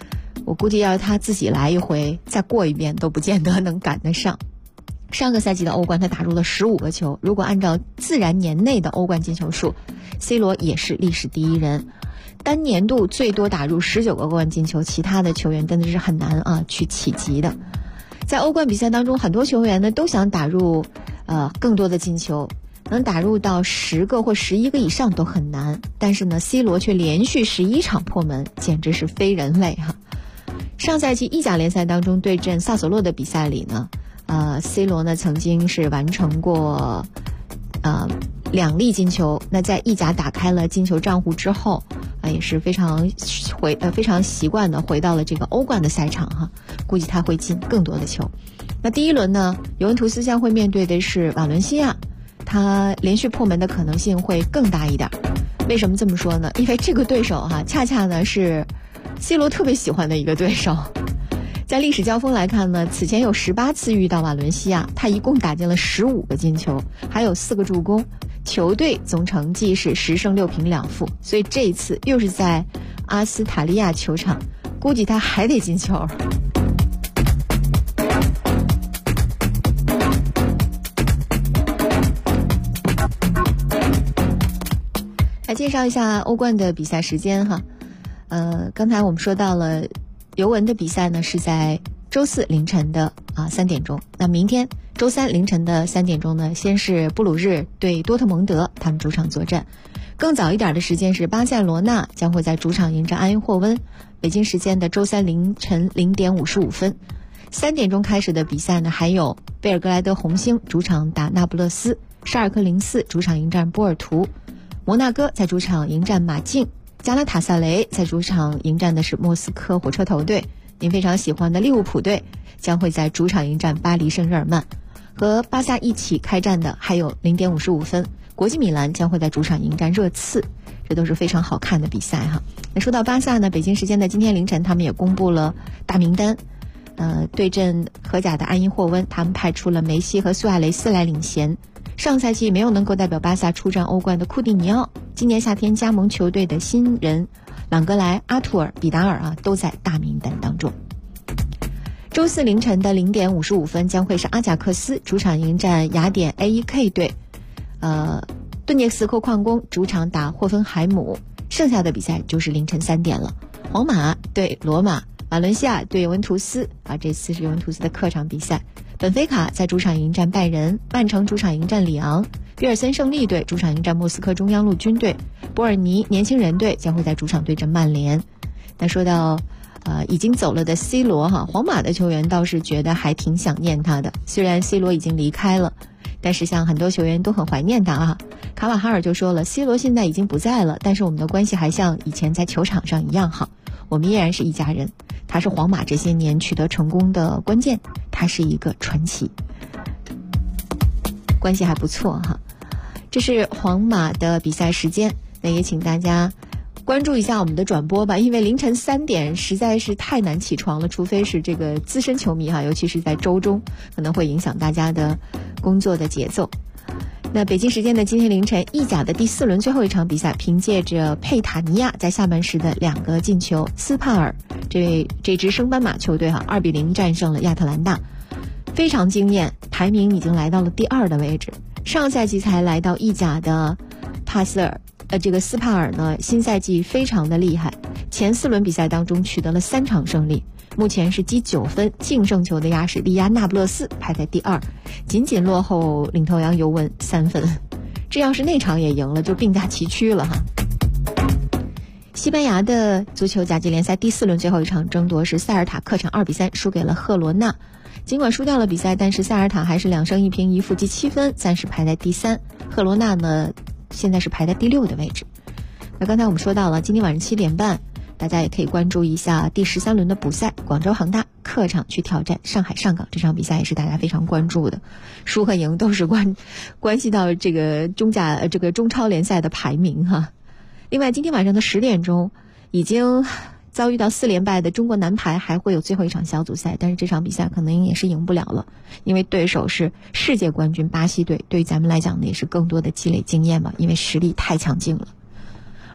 我估计要是他自己来一回，再过一遍都不见得能赶得上。上个赛季的欧冠他打入了15个球，如果按照自然年内的欧冠进球数， C 罗也是历史第一人，单年度最多打入19个欧冠进球，其他的球员真的是很难啊去企及的。在欧冠比赛当中，很多球员呢都想打入更多的进球，能打入到10个或11个以上都很难，但是呢 C 罗却连续11场破门，简直是非人类哈。上赛季意甲联赛当中对阵萨索洛的比赛里呢，C 罗呢曾经是完成过2粒进球。那在意甲打开了进球账户之后也是非常习惯的回到了这个欧冠的赛场哈，估计他会进更多的球。那第一轮呢，尤文图斯将会面对的是瓦伦西亚，他连续破门的可能性会更大一点。为什么这么说呢？因为这个对手恰恰呢是 C 罗特别喜欢的一个对手。在历史交锋来看呢，此前有18次遇到瓦伦西亚，他一共打进了15个进球，还有4个助攻，球队总成绩是10胜6平2负，所以这一次又是在阿斯塔利亚球场，估计他还得进球。来介绍一下欧冠的比赛时间哈，刚才我们说到了尤文的比赛呢是在周4凌晨的3点钟，那明天周3凌晨的3点钟呢，先是布鲁日对多特蒙德，他们主场作战。更早一点的时间是巴塞罗那将会在主场迎战阿因霍温，北京时间的周3凌晨0点55分。3点钟开始的比赛呢，还有贝尔格莱德红星主场打那不勒斯，沙尔克04主场迎战波尔图，摩纳哥在主场迎战马竞，加拉塔萨雷在主场迎战的是莫斯科火车头队，您非常喜欢的利物浦队将会在主场迎战巴黎圣日耳曼。和巴萨一起开战的还有0点55分，国际米兰将会在主场迎战热刺，这都是非常好看的比赛哈。那说到巴萨呢，北京时间的今天凌晨他们也公布了大名单，对阵荷甲的阿因霍温，他们派出了梅西和苏亚雷斯来领衔。上赛季没有能够代表巴萨出战欧冠的库蒂尼奥，今年夏天加盟球队的新人朗格莱、阿图尔、比达尔都在大名单当中。周4凌晨的0点55分将会是阿贾克斯主场迎战雅典 AEK 队，顿涅茨克矿工主场打霍芬海姆，剩下的比赛就是凌晨3点了。皇马对罗马，瓦伦西亚对尤文图斯这次是尤文图斯的客场比赛。本菲卡在主场迎战拜仁，曼城主场迎战里昂，比尔森胜利队主场迎战莫斯科中央陆军队，伯尔尼年轻人队将会在主场对阵曼联。那说到已经走了的 C 罗皇马的球员倒是觉得还挺想念他的，虽然 C 罗已经离开了，但是像很多球员都很怀念他卡瓦哈尔就说了， C 罗现在已经不在了，但是我们的关系还像以前在球场上一样好，我们依然是一家人，他是皇马这些年取得成功的关键，他是一个传奇，关系还不错这是皇马的比赛时间，那也请大家关注一下我们的转播吧，因为凌晨3点实在是太难起床了，除非是这个资深球迷尤其是在周中，可能会影响大家的工作的节奏。那北京时间的今天凌晨，意甲的第4轮最后一场比赛，凭借着佩塔尼亚在下半时的2个进球，斯帕尔这支升班马球队2比0战胜了亚特兰大，非常惊艳，排名已经来到了第2的位置。上赛季才来到意甲的这个斯帕尔呢，新赛季非常的厉害，前4轮比赛当中取得了3场胜利，目前是积9分，净胜球的压是利亚那不勒斯排在第2，仅仅落后领头羊尤文3分，这要是那场也赢了就并驾齐驱了西班牙的足球甲级联赛第4轮最后一场争夺是塞尔塔客场2比3输给了赫罗纳，尽管输掉了比赛，但是塞尔塔还是2胜1平1负积7分，暂时排在第3，赫罗纳呢现在是排在第6的位置。那刚才我们说到了今天晚上7点半，大家也可以关注一下第13轮的补赛，广州恒大客场去挑战上海上港，这场比赛也是大家非常关注的，输和赢都是关系到这个中超联赛的排名另外今天晚上的10点钟，已经遭遇到4连败的中国男排还会有最后一场小组赛，但是这场比赛可能也是赢不了了，因为对手是世界冠军巴西队，对于咱们来讲呢也是更多的积累经验嘛，因为实力太强劲了。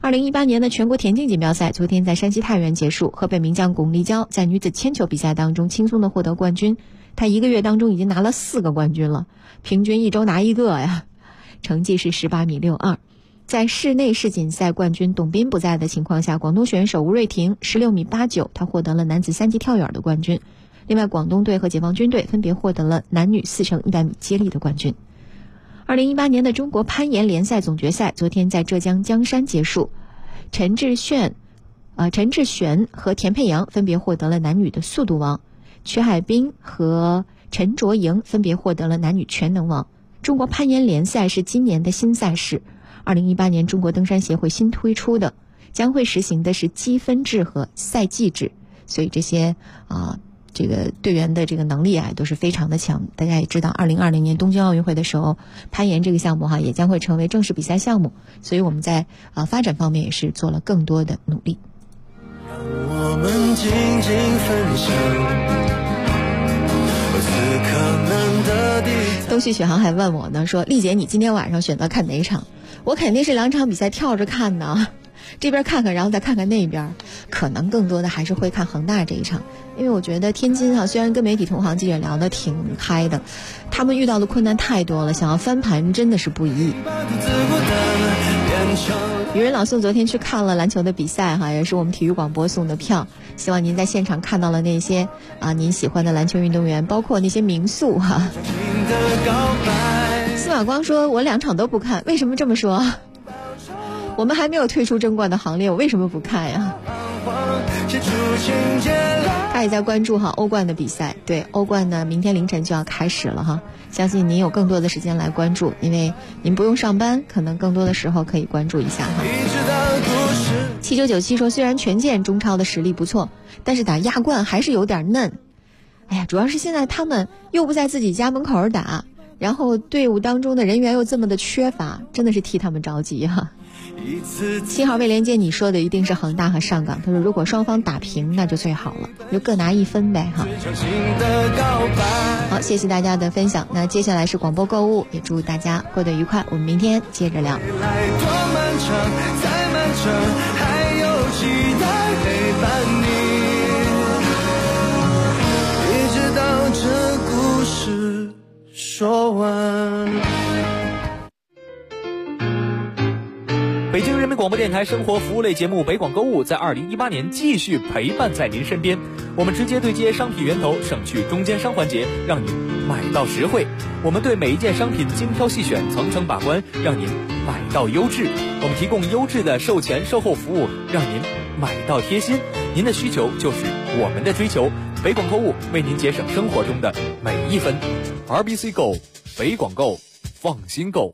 2018年的全国田径锦标赛昨天在山西太原结束，河北名将巩立姣在女子铅球比赛当中轻松的获得冠军，她1个月当中已经拿了4个冠军了，平均1周拿1个呀，成绩是18.62米。在室内世锦赛冠军董斌不在的情况下，广东选手吴瑞婷16.89米，她获得了男子3级跳远的冠军。另外，广东队和解放军队分别获得了男女4乘100米接力的冠军。2018年的中国攀岩联赛总决赛昨天在浙江江山结束，陈志璇和田佩阳分别获得了男女的速度王，曲海滨和陈卓莹分别获得了男女全能王。中国攀岩联赛是今年的新赛事，2018年中国登山协会新推出的，将会实行的是积分制和赛季制，所以这些这个队员的这个能力啊都是非常的强。大家也知道2020年东京奥运会的时候，攀岩这个项目也将会成为正式比赛项目，所以我们在发展方面也是做了更多的努力。 让我们静静分享东旭雪航还问我呢，说丽姐你今天晚上选择看哪场？我肯定是2场比赛跳着看呢，这边看看然后再看看那边，可能更多的还是会看恒大这一场。因为我觉得天津虽然跟媒体同行记者聊得挺嗨的，他们遇到的困难太多了，想要翻盘真的是不易。渔人老宋昨天去看了篮球的比赛也是我们体育广播送的票，希望您在现场看到了那些您喜欢的篮球运动员，包括那些名宿司马光说我2场都不看，为什么这么说？我们还没有退出争冠的行列，我为什么不看呀？他也在关注欧冠的比赛，对，欧冠呢明天凌晨就要开始了相信您有更多的时间来关注，因为您不用上班，可能更多的时候可以关注一下7997说虽然权健中超的实力不错，但是打亚冠还是有点嫩。哎呀，主要是现在他们又不在自己家门口打，然后队伍当中的人员又这么的缺乏，真的是替他们着急7号未连接你说的一定是恒大和上港，他说如果双方打平那就最好了，就各拿1分呗好，谢谢大家的分享。那接下来是广播购物，也祝大家过得愉快，我们明天接着聊。 还有期待陪伴你，一直到这故事说完。 北京人民广播电台生活服务类节目北广购物在2018年继续陪伴在您身边，我们直接对接商品源头，省去中间商环节，让您买到实惠。我们对每一件商品精挑细选，层层把关，让您买到优质。我们提供优质的售前售后服务，让您买到贴心。您的需求就是我们的追求，北广购物为您节省生活中的每一分。RBC Go， 北广购，放心购。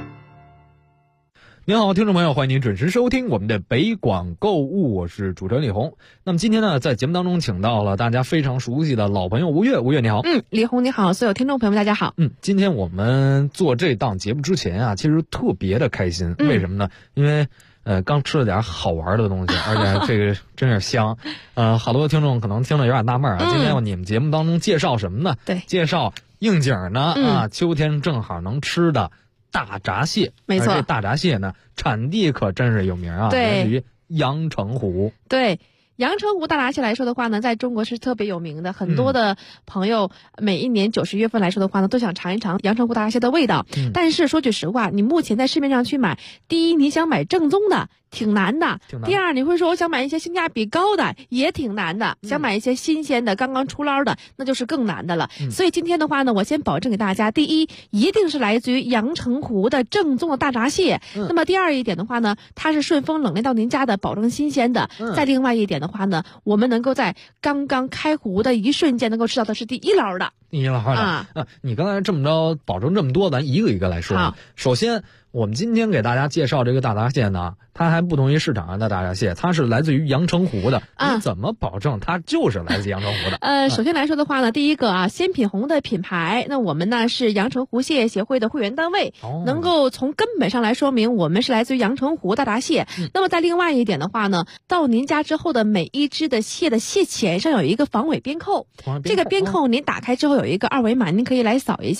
您好，听众朋友，欢迎您准时收听我们的北广购物，我是主持人李红。那么今天呢，在节目当中请到了大家非常熟悉的老朋友吴越，吴越你好。 李红你好，所有听众朋友们大家好。 今天我们做这档节目之前其实特别的开心，为什么呢？因为刚吃了点好玩的东西，而且这个真是香。好多听众可能听了有点纳闷今天你们节目当中介绍什么呢？ 对， 介绍应景呢秋天正好能吃的大闸蟹。 没错， 这大闸蟹呢产地可真是有名来自于阳澄湖。 对，阳澄湖大闸蟹来说的话呢，在中国是特别有名的，很多的朋友每一年9、10月份来说的话呢，都想尝一尝阳澄湖大闸蟹的味道。但是说句实话，你目前在市面上去买，第一你想买正宗的挺难的，第二你会说我想买一些性价比高的也挺难的，想买一些新鲜的刚刚出捞的那就是更难的了。所以今天的话呢，我先保证给大家，第一一定是来自于阳澄湖的正宗的大闸蟹，那么第二一点的话呢，它是顺丰冷链到您家的，保证新鲜的。再另外一点的话呢，我们能够在刚刚开湖的一瞬间能够吃到的是第一捞的。 第一捞的你刚才这么着保证这么多，咱一个一个来说。首先我们今天给大家介绍这个大闸蟹呢，它还不同于市场上的大闸蟹，它是来自于阳澄湖的。你怎么保证它就是来自阳澄湖的？ 首先来说的话呢，第一个鲜品红的品牌，那我们呢是阳澄湖蟹协会的会员单位，能够从根本上来说明我们是来自于阳澄湖大闸蟹。那么在另外一点的话呢，到您家之后的每一只的蟹的蟹钳上有一个防伪边扣，这个边扣您打开之后有一个2维码，您可以来扫一下。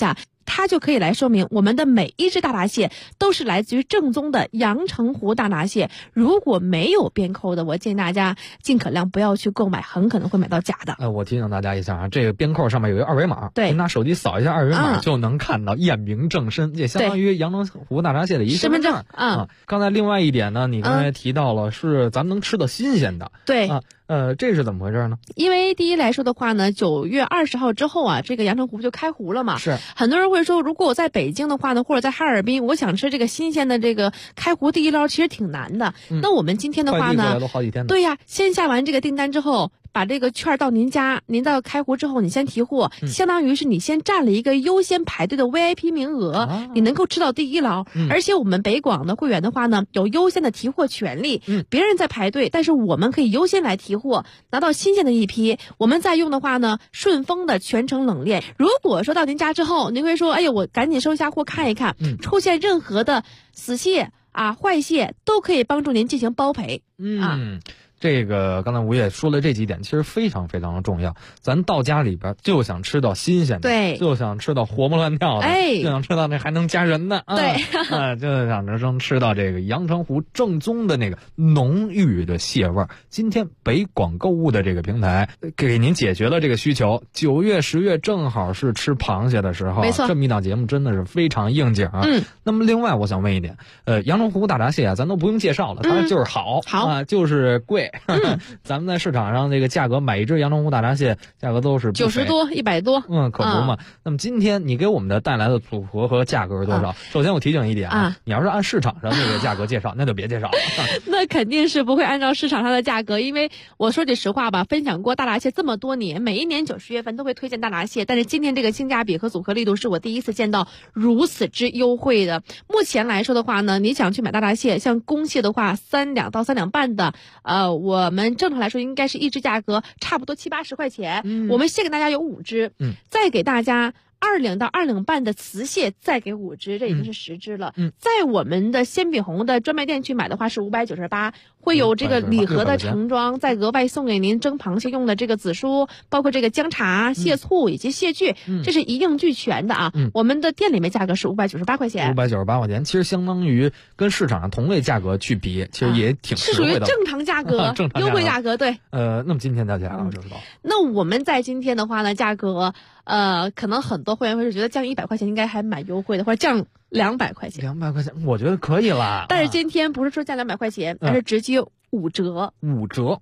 它就可以来说明我们的每一只大闸蟹都是来自于正宗的阳澄湖大闸蟹。如果没有边扣的，我建议大家尽可量不要去购买，很可能会买到假的。 我提醒大家一下啊，这个边扣上面有一个二维码， 对， 您拿手机扫一下二维码就能看到，验明正身，也相当于阳澄湖大闸蟹的一身份证啊。刚才另外一点呢，你刚才提到了是咱们能吃到新鲜的， 对啊。这是怎么回事呢？ 因为第一来说的话呢，9月20号之后啊，这个阳澄湖就开湖了嘛。 是。 很多人会说，如果我在北京的话呢，或者在哈尔滨，我想吃这个新鲜的这个开湖第一捞，其实挺难的。那我们今天的话呢， 快递过来都好几天。 对呀，先下完这个订单之后，把这个券到您家，您到开湖之后，你先提货，相当于是你先占了一个优先排队的 VIP 名额，你能够吃到第一捞。而且我们北广的会员的话呢，有优先的提货权利。别人在排队，但是我们可以优先来提货，拿到新鲜的一批。我们再用的话呢，顺丰的全程冷链。如果说到您家之后，您会说，哎呀，我赶紧收一下货看一看，出现任何的死蟹啊、坏蟹，都可以帮助您进行包赔。 这个刚才吴也说了这几点，其实非常非常的重要。咱到家里边就想吃到新鲜的， 对， 就想吃到活蹦乱跳的，就想吃到那还能加人的， 对， 就想吃到这个阳澄湖正宗的那个浓郁的蟹味儿。今天北广购物的这个平台给您解决了这个需求。9月、10月正好是吃螃蟹的时候， 没错， 这么一档节目真的是非常应景。那么另外我想问一点，阳澄湖大闸蟹啊，咱都不用介绍了，它就是好啊，就是贵。咱们在市场上这个价格买一只阳澄湖大闸蟹价格都是 90多100多， 可不嘛。那么今天你给我们的带来的组合和价格是多少？首先我提醒一点你要是按市场上那个价格介绍，那就别介绍了。 那肯定是不会按照市场上的价格，因为我说句实话吧，分享过大闸蟹这么多年，每一年9、10月份都会推荐大闸蟹，但是今天这个性价比和组合力度是我第一次见到如此之优惠的。目前来说的话呢，你想去买大闸蟹，像公蟹的话3两到3两半的，我们正常来说应该是一只价格差不多70、80块钱。我们现给大家有5只，再给大家2两到2两半的雌蟹，再给5只，这已经是10只了。在我们的鲜饼红的专卖店去买的话是598，会有这个礼盒的盛装，再额外送给您蒸螃蟹用的这个紫苏，包括这个姜茶、蟹醋以及蟹具，这是一应俱全的啊。我们的店里面价格是598块钱 ，598块钱，其实相当于跟市场上同类价格去比，其实也挺实惠的， 是属于正常价格，优惠价格。对。 那么今天大家就知道， 那我们在今天的话呢，价格可能很多会员会是觉得降100块钱应该还蛮优惠的，或者降200块钱。 200块钱，我觉得可以了。 但是今天不是说降200块钱，而是直接5折。 5折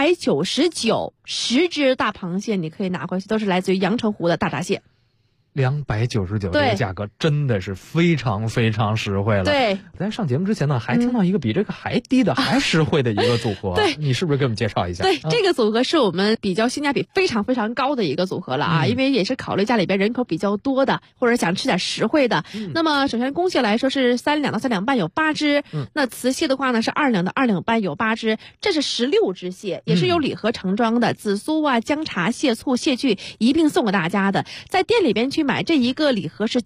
，299 10只大螃蟹你可以拿回去，都是来自于阳澄湖的大闸蟹。 299这个价格真的是非常非常实惠了。 对， 咱上节目之前呢，还听到一个比这个还低的、还实惠的一个组合。 对， 你是不是给我们介绍一下？ 对，这个组合是我们比较性价比非常非常高的一个组合了啊，因为也是考虑家里边人口比较多的，或者想吃点实惠的。那么首先公蟹来说是3两到3两半有8只，那雌蟹的话呢是2两到2两半有8只，这是16只蟹，也是有礼盒盛装的，紫苏啊、姜茶、蟹醋、蟹具一并送给大家的。在店里边去买这一个礼盒是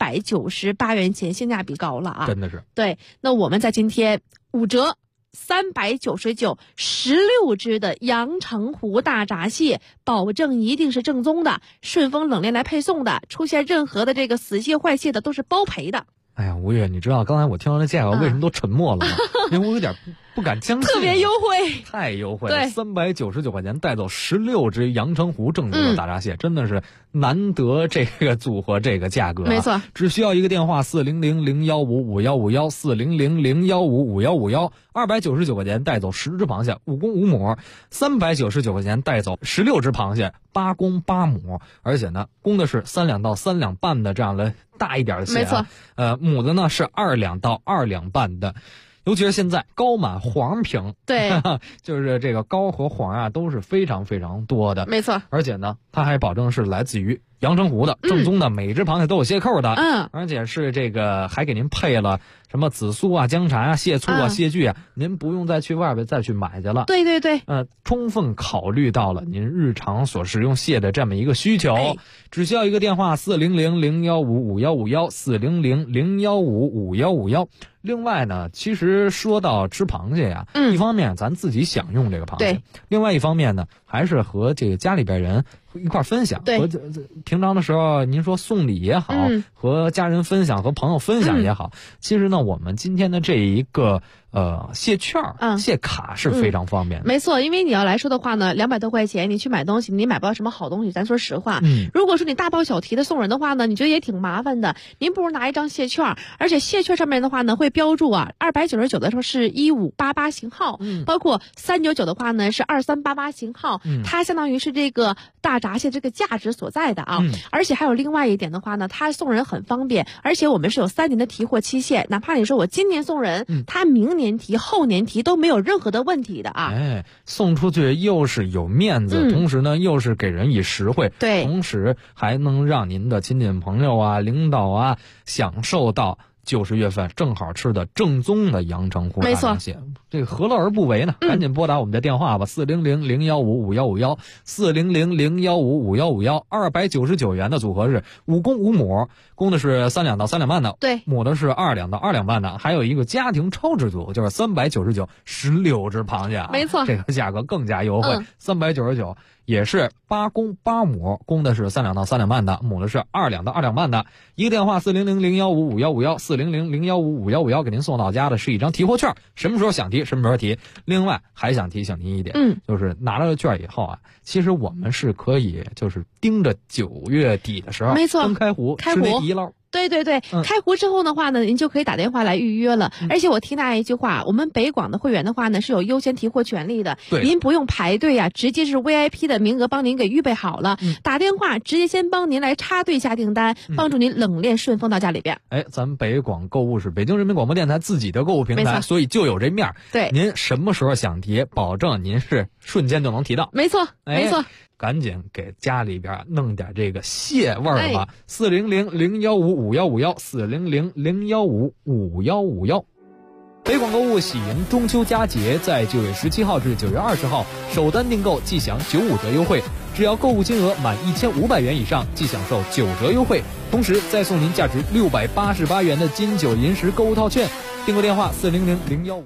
798元钱，性价比高了啊！ 真的是。 对，那我们在今天5折，399 16只的阳澄湖大闸蟹，保证一定是正宗的，顺丰冷链来配送的，出现任何的这个死蟹坏蟹的都是包赔的。 哎呀，吴越，你知道刚才我听到那价格为什么都沉默了吗？因为我有点不敢相信， 特别优惠， 太优惠了，399块钱带走16只阳澄湖正宗的大闸蟹，真的是难得这个组合这个价格。 没错， 只需要一个电话400-015-5151 400-015-5151 ，299块钱带走10只螃蟹，5公5母；399块钱带走16只螃蟹，8公8母，而且呢，公的是3两到3两半的这样的大一点的蟹， 没错， 母的呢是2两到2两半的。尤其是现在膏满黄瓶， 对， 就是这个膏和黄啊都是非常非常多的， 没错。 而且呢，它还保证是来自于阳澄湖的正宗的，每只螃蟹都有蟹扣的，而且是这个还给您配了什么紫苏啊、姜茶啊、蟹醋啊、蟹具啊，您不用再去外边再去买去了。 对对对， 充分考虑到了您日常所食用蟹的这么一个需求，只需要一个电话400-015-5151 400-015-5151。另外呢，其实说到吃螃蟹呀，一方面咱自己享用这个螃蟹，另外一方面呢，还是和这个家里边人一块分享。 对， 和平常的时候您说送礼也好，和家人分享和朋友分享也好，其实呢我们今天的这一个谢券谢卡是非常方便的。 没错，因为你要来说的话呢，200多块钱你去买东西，你买不到什么好东西，咱说实话。如果说你大包小提的送人的话呢，你觉得也挺麻烦的，您不如拿一张谢券，而且谢券上面的话呢会标注299的时候是1588型号，包括399的话呢是2388型号，它相当于是这个大闸蟹这个价值所在的啊。而且还有另外一点的话呢，它送人很方便，而且我们是有3年的提货期限，哪怕你说我今年送人，他明年提后年提都没有任何的问题的啊。 送出去又是有面子，同时呢又是给人以实惠， 对， 同时还能让您的亲戚朋友啊、领导啊享受到90月份正好吃的正宗的阳澄湖大闸蟹，这个何乐而不为呢？赶紧拨打我们的电话吧，400-015-5151，400-015-5151，299元的组合是5公5母，公的是3两到3两半的， 对， 母的是2两到2两半的，还有一个家庭超值组，就是399 16只螃蟹， 没错， 这个价格更加优惠，399。也是8公8母，公的是3两到3两半的，母的是2两到2两半的。一个电话400-015-5151，400-015-5151，给您送到家的是一张提货券，什么时候想提什么时候提。另外还想提醒您一点，就是拿到了券以后啊，其实我们是可以就是盯着9月底的时候， 没错， 刚开湖吃那第一捞。 对对对，开湖之后的话呢，您就可以打电话来预约了。而且我提大家一句话，我们北广的会员的话呢是有优先提货权利的，您不用排队啊，直接是 VIP 的名额帮您给预备好了，打电话直接先帮您来插队下订单，帮助您冷链顺丰到家里边。 咱们北广购物是北京人民广播电台自己的购物平台，所以就有这面。 对， 您什么时候想提，保证您是瞬间就能提到。 没错，没错。 赶紧给家里边弄点这个蟹味儿吧！400-015-5151，400-015-5151。北广购物喜迎中秋佳节，在9月17号至9月20号首单订购即享95折优惠，只要购物金额满1500元以上，即享受9折优惠，同时再送您价值688元的金九银十购物套券。订购电话400-015。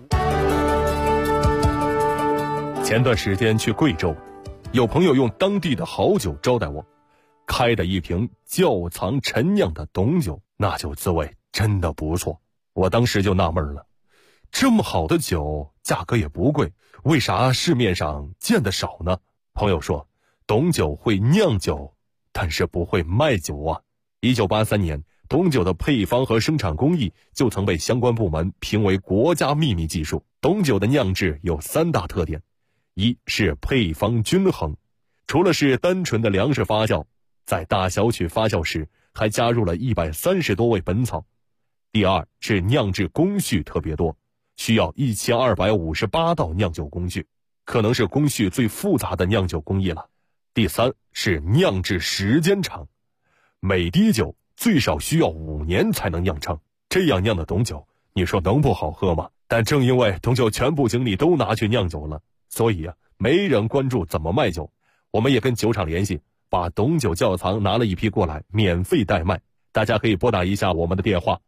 前段时间去贵州，有朋友用当地的好酒招待我，开的一瓶窖藏陈酿的董酒，那酒滋味真的不错。我当时就纳闷了，这么好的酒价格也不贵，为啥市面上见得少呢？朋友说，董酒会酿酒，但是不会卖酒啊。1983年，董酒的配方和生产工艺就曾被相关部门评为国家秘密技术。董酒的酿制有3大特点，一是配方均衡，除了是单纯的粮食发酵，在大小曲发酵时还加入了130多味本草。第二是酿制工序特别多，需要1258道酿酒工序，可能是工序最复杂的酿酒工艺了。第三是酿制时间长，每滴酒最少需要5年才能酿成，这样酿的董酒，你说能不好喝吗？但正因为董酒全部精力都拿去酿酒了，所以没人关注怎么卖酒。我们也跟酒厂联系，把董酒窖藏拿了一批过来，免费代卖。大家可以拨打一下我们的电话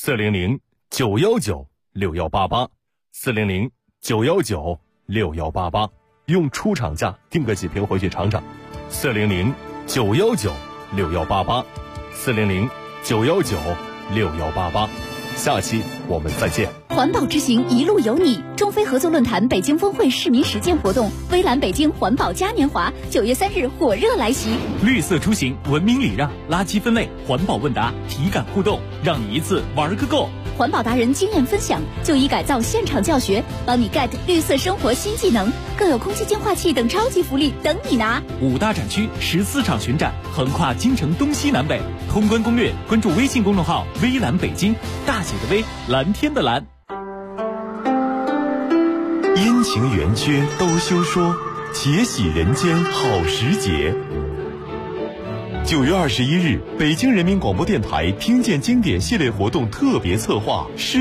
，400-919-6188，400-919-6188，用出厂价订个几瓶回去尝尝。400-919-6188，400-919-6188。下期我们再见。 环保之行一路有你，中非合作论坛北京峰会市民实践活动，微蓝北京环保嘉年华9月3日火热来袭。 绿色出行，文明礼让，垃圾分类，环保问答，体感互动，让你一次玩个够。 环保达人经验分享，就医改造现场教学，帮你 get 绿色生活新技能，更有空气净化器等超级福利等你拿。 5大展区，14场巡展，横跨京城东西南北。通关攻略，关注微信公众号“微蓝北京”，大写的微，蓝天的蓝。 阴晴圆缺都休说，且喜人间好时节。9月21日，北京人民广播电台听见经典系列活动特别策划